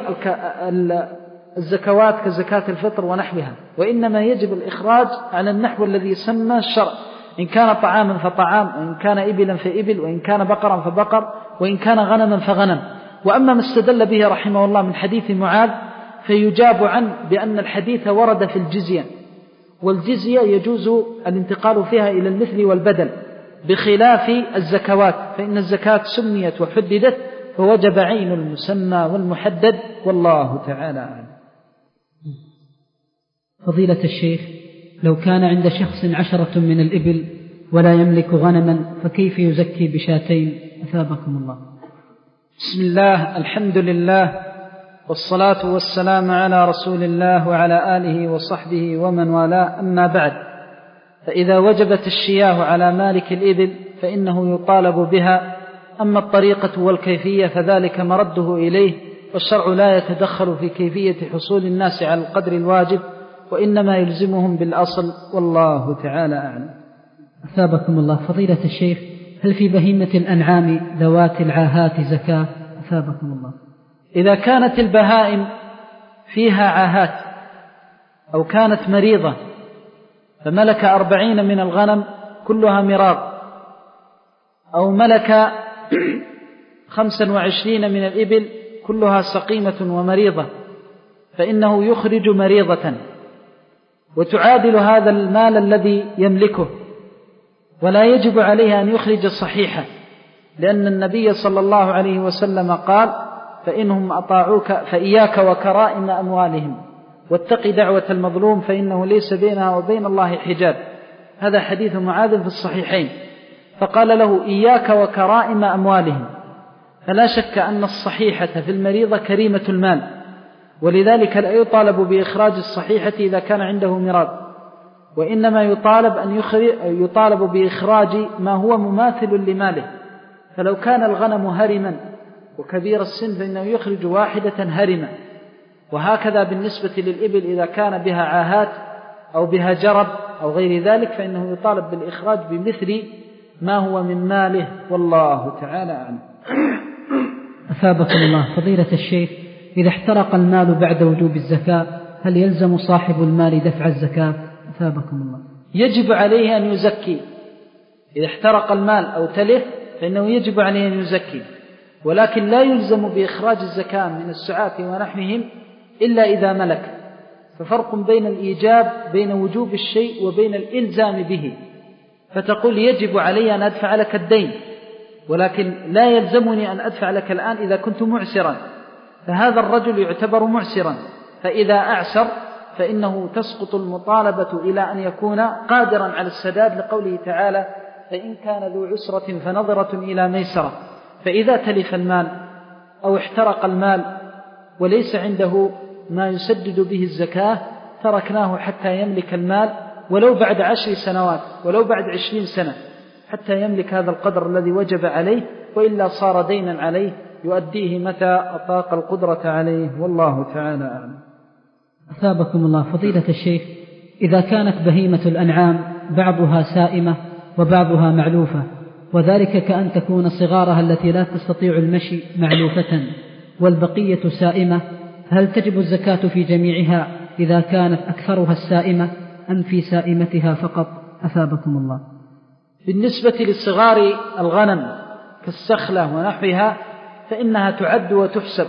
الزكوات كزكاة الفطر ونحوها، وإنما يجب الإخراج على النحو الذي سمى الشرع: إن كان طعاما فطعام، وإن كان إبلا فإبل، وإن كان بقرا فبقر، وإن كان غنما فغنم. وأما ما استدل به رحمه الله من حديث معاذ فيجاب عنه بأن الحديث ورد في الجزية، والجزية يجوز الانتقال فيها إلى المثل والبدل، بخلاف الزكوات، فإن الزكاة سميت وحددت فوجب عين المسمى والمحدد، والله تعالى أعلم. فضيلة الشيخ، لو كان عند شخص عشرة من الإبل ولا يملك غنما فكيف يزكي بشاتين؟ أثابكم الله. بسم الله، الحمد لله، والصلاة والسلام على رسول الله وعلى آله وصحبه ومن والاه. أما بعد، فإذا وجبت الشياه على مالك الإبل فإنه يطالب بها، أما الطريقة والكيفية فذلك مرده إليه، والشرع لا يتدخل في كيفية حصول الناس على القدر الواجب، وإنما يلزمهم بالأصل، والله تعالى أعلم. أثابكم الله. فضيلة الشيخ، هل في بهيمة الأنعام ذوات العاهات زكاة؟ أثابكم الله. إذا كانت البهائم فيها عاهات أو كانت مريضة فملك أربعين من الغنم كلها مراض، أو ملك خمسا وعشرين من الإبل كلها سقيمة ومريضة، فإنه يخرج مريضة وتعادل هذا المال الذي يملكه، ولا يجب عليه أن يخرج الصحيحة، لأن النبي صلى الله عليه وسلم قال: فإنهم أطاعوك فإياك وكرائم أموالهم واتق دعوة المظلوم فإنه ليس بينها وبين الله حجاب. هذا حديث معاذ في الصحيحين. فقال له: إياك وكرائم أموالهم. فلا شك أن الصحيحة في المريضة كريمة المال، ولذلك لا يطالب بإخراج الصحيحة إذا كان عنده مراد، وإنما يطالب أن يطالب بإخراج ما هو مماثل لماله. فلو كان الغنم هرما وكبير السن فإنه يخرج واحدة هرمة، وهكذا بالنسبة للإبل إذا كان بها عاهات أو بها جرب أو غير ذلك فإنه يطالب بالإخراج بمثل ما هو من ماله، والله تعالى أعلم. أثابكم الله فضيلة الشيخ، إذا احترق المال بعد وجوب الزكاة هل يلزم صاحب المال دفع الزكاة؟ أثابكم الله. يجب عليه أن يزكي، إذا احترق المال أو تلف فإنه يجب عليه أن يزكي، ولكن لا يلزم بإخراج الزكاة من السعاة ونحوهم إلا إذا ملك. ففرق بين الإيجاب بين وجوب الشيء وبين الإلزام به. فتقول يجب علي أن أدفع لك الدين، ولكن لا يلزمني أن أدفع لك الآن إذا كنت معسرا، فهذا الرجل يعتبر معسرا، فإذا أعسر فإنه تسقط المطالبة إلى أن يكون قادرا على السداد، لقوله تعالى فإن كان ذو عسرة فنظرة إلى ميسرة. فإذا تلف المال أو احترق المال وليس عنده ما يسدد به الزكاة تركناه حتى يملك المال، ولو بعد عشر سنوات ولو بعد عشرين سنة، حتى يملك هذا القدر الذي وجب عليه، وإلا صار دينا عليه يؤديه متى أطاق القدرة عليه، والله تعالى أعلم. أثابكم الله فضيلة الشيخ، إذا كانت بهيمة الأنعام بعضها سائمة وبعضها معلوفة، وذلك كأن تكون صغارها التي لا تستطيع المشي معلوفة والبقية سائمة، هل تجب الزكاة في جميعها إذا كانت أكثرها السائمة أم في سائمتها فقط؟ أثابكم الله. بالنسبة للصغار الغنم كالسخلة ونحوها فإنها تعد وتحسب،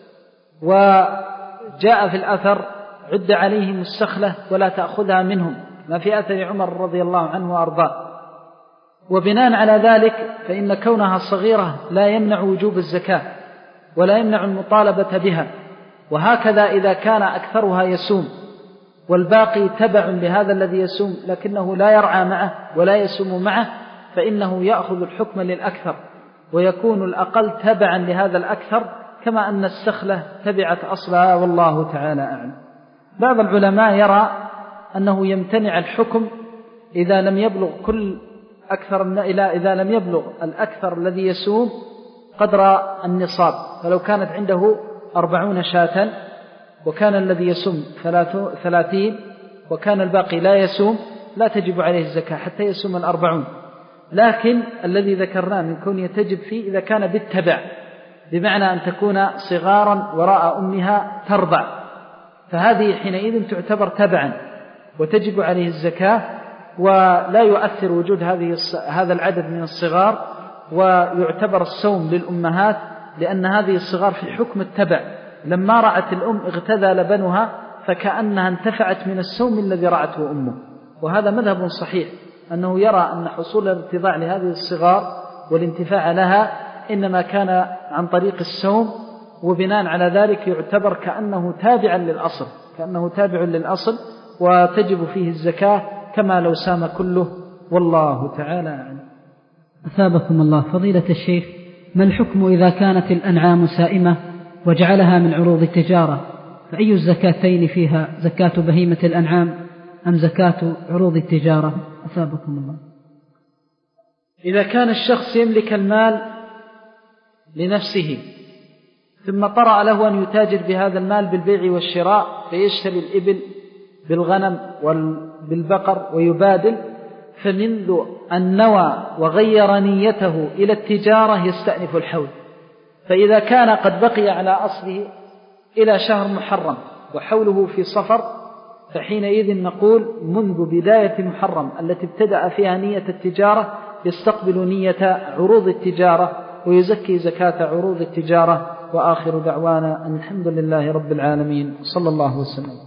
وجاء في الأثر عد عليهم السخلة ولا تأخذها منهم، ما في أثر عمر رضي الله عنه وأرضاه. وبناء على ذلك فإن كونها صغيرة لا يمنع وجوب الزكاة ولا يمنع المطالبة بها. وهكذا إذا كان أكثرها يسوم والباقي تبع لهذا الذي يسوم لكنه لا يرعى معه ولا يسوم معه، فإنه يأخذ الحكم للأكثر ويكون الأقل تبعا لهذا الأكثر، كما أن السخلة تبعت أصلها، والله تعالى أعلم. بعض العلماء يرى أنه يمتنع الحكم إذا لم يبلغ كل أكثر إذا لم يبلغ الأكثر الذي يسوم قدر النصاب، فلو كانت عنده أربعون شاة وكان الذي يسوم ثلاثين وكان الباقي لا يسوم لا تجب عليه الزكاة حتى يسوم الأربعون. لكن الذي ذكرناه من كون تجب فيه إذا كان بالتبع، بمعنى أن تكون صغارا وراء أمها ترضع، فهذه حينئذ تعتبر تبعا وتجب عليه الزكاة، ولا يؤثر وجود هذه هذا العدد من الصغار، ويعتبر الصوم للأمهات لأن هذه الصغار في حكم التبع، لما رعت الأم اغتذى لبنها فكأنها انتفعت من الصوم الذي رعته أمه. وهذا مذهب صحيح، أنه يرى أن حصول الارتضاع لهذه الصغار والانتفاع لها إنما كان عن طريق الصوم، وبناء على ذلك يعتبر كأنه تابعا للأصل كأنه تابع للأصل وتجب فيه الزكاة كما لو سام كله، والله تعالى أعلم. أثابكم الله فضيلة الشيخ، ما الحكم إذا كانت الأنعام سائمة وجعلها من عروض التجارة، فأي الزكاتين فيها، زكاة بهيمة الأنعام أم زكاة عروض التجارة؟ أثابكم الله. إذا كان الشخص يملك المال لنفسه ثم طرأ له أن يتاجر بهذا المال بالبيع والشراء، فيشتري الإبل بالغنم وبالبقر ويبادل، فمنذ أن نوى وغير نيته إلى التجارة يستأنف الحول. فإذا كان قد بقي على أصله إلى شهر محرم وحوله في صفر، فحينئذ نقول منذ بداية محرم التي ابتدأ فيها نية التجارة يستقبل نية عروض التجارة ويزكي زكاة عروض التجارة. وآخر دعوانا أن الحمد لله رب العالمين، صلى الله وسلم.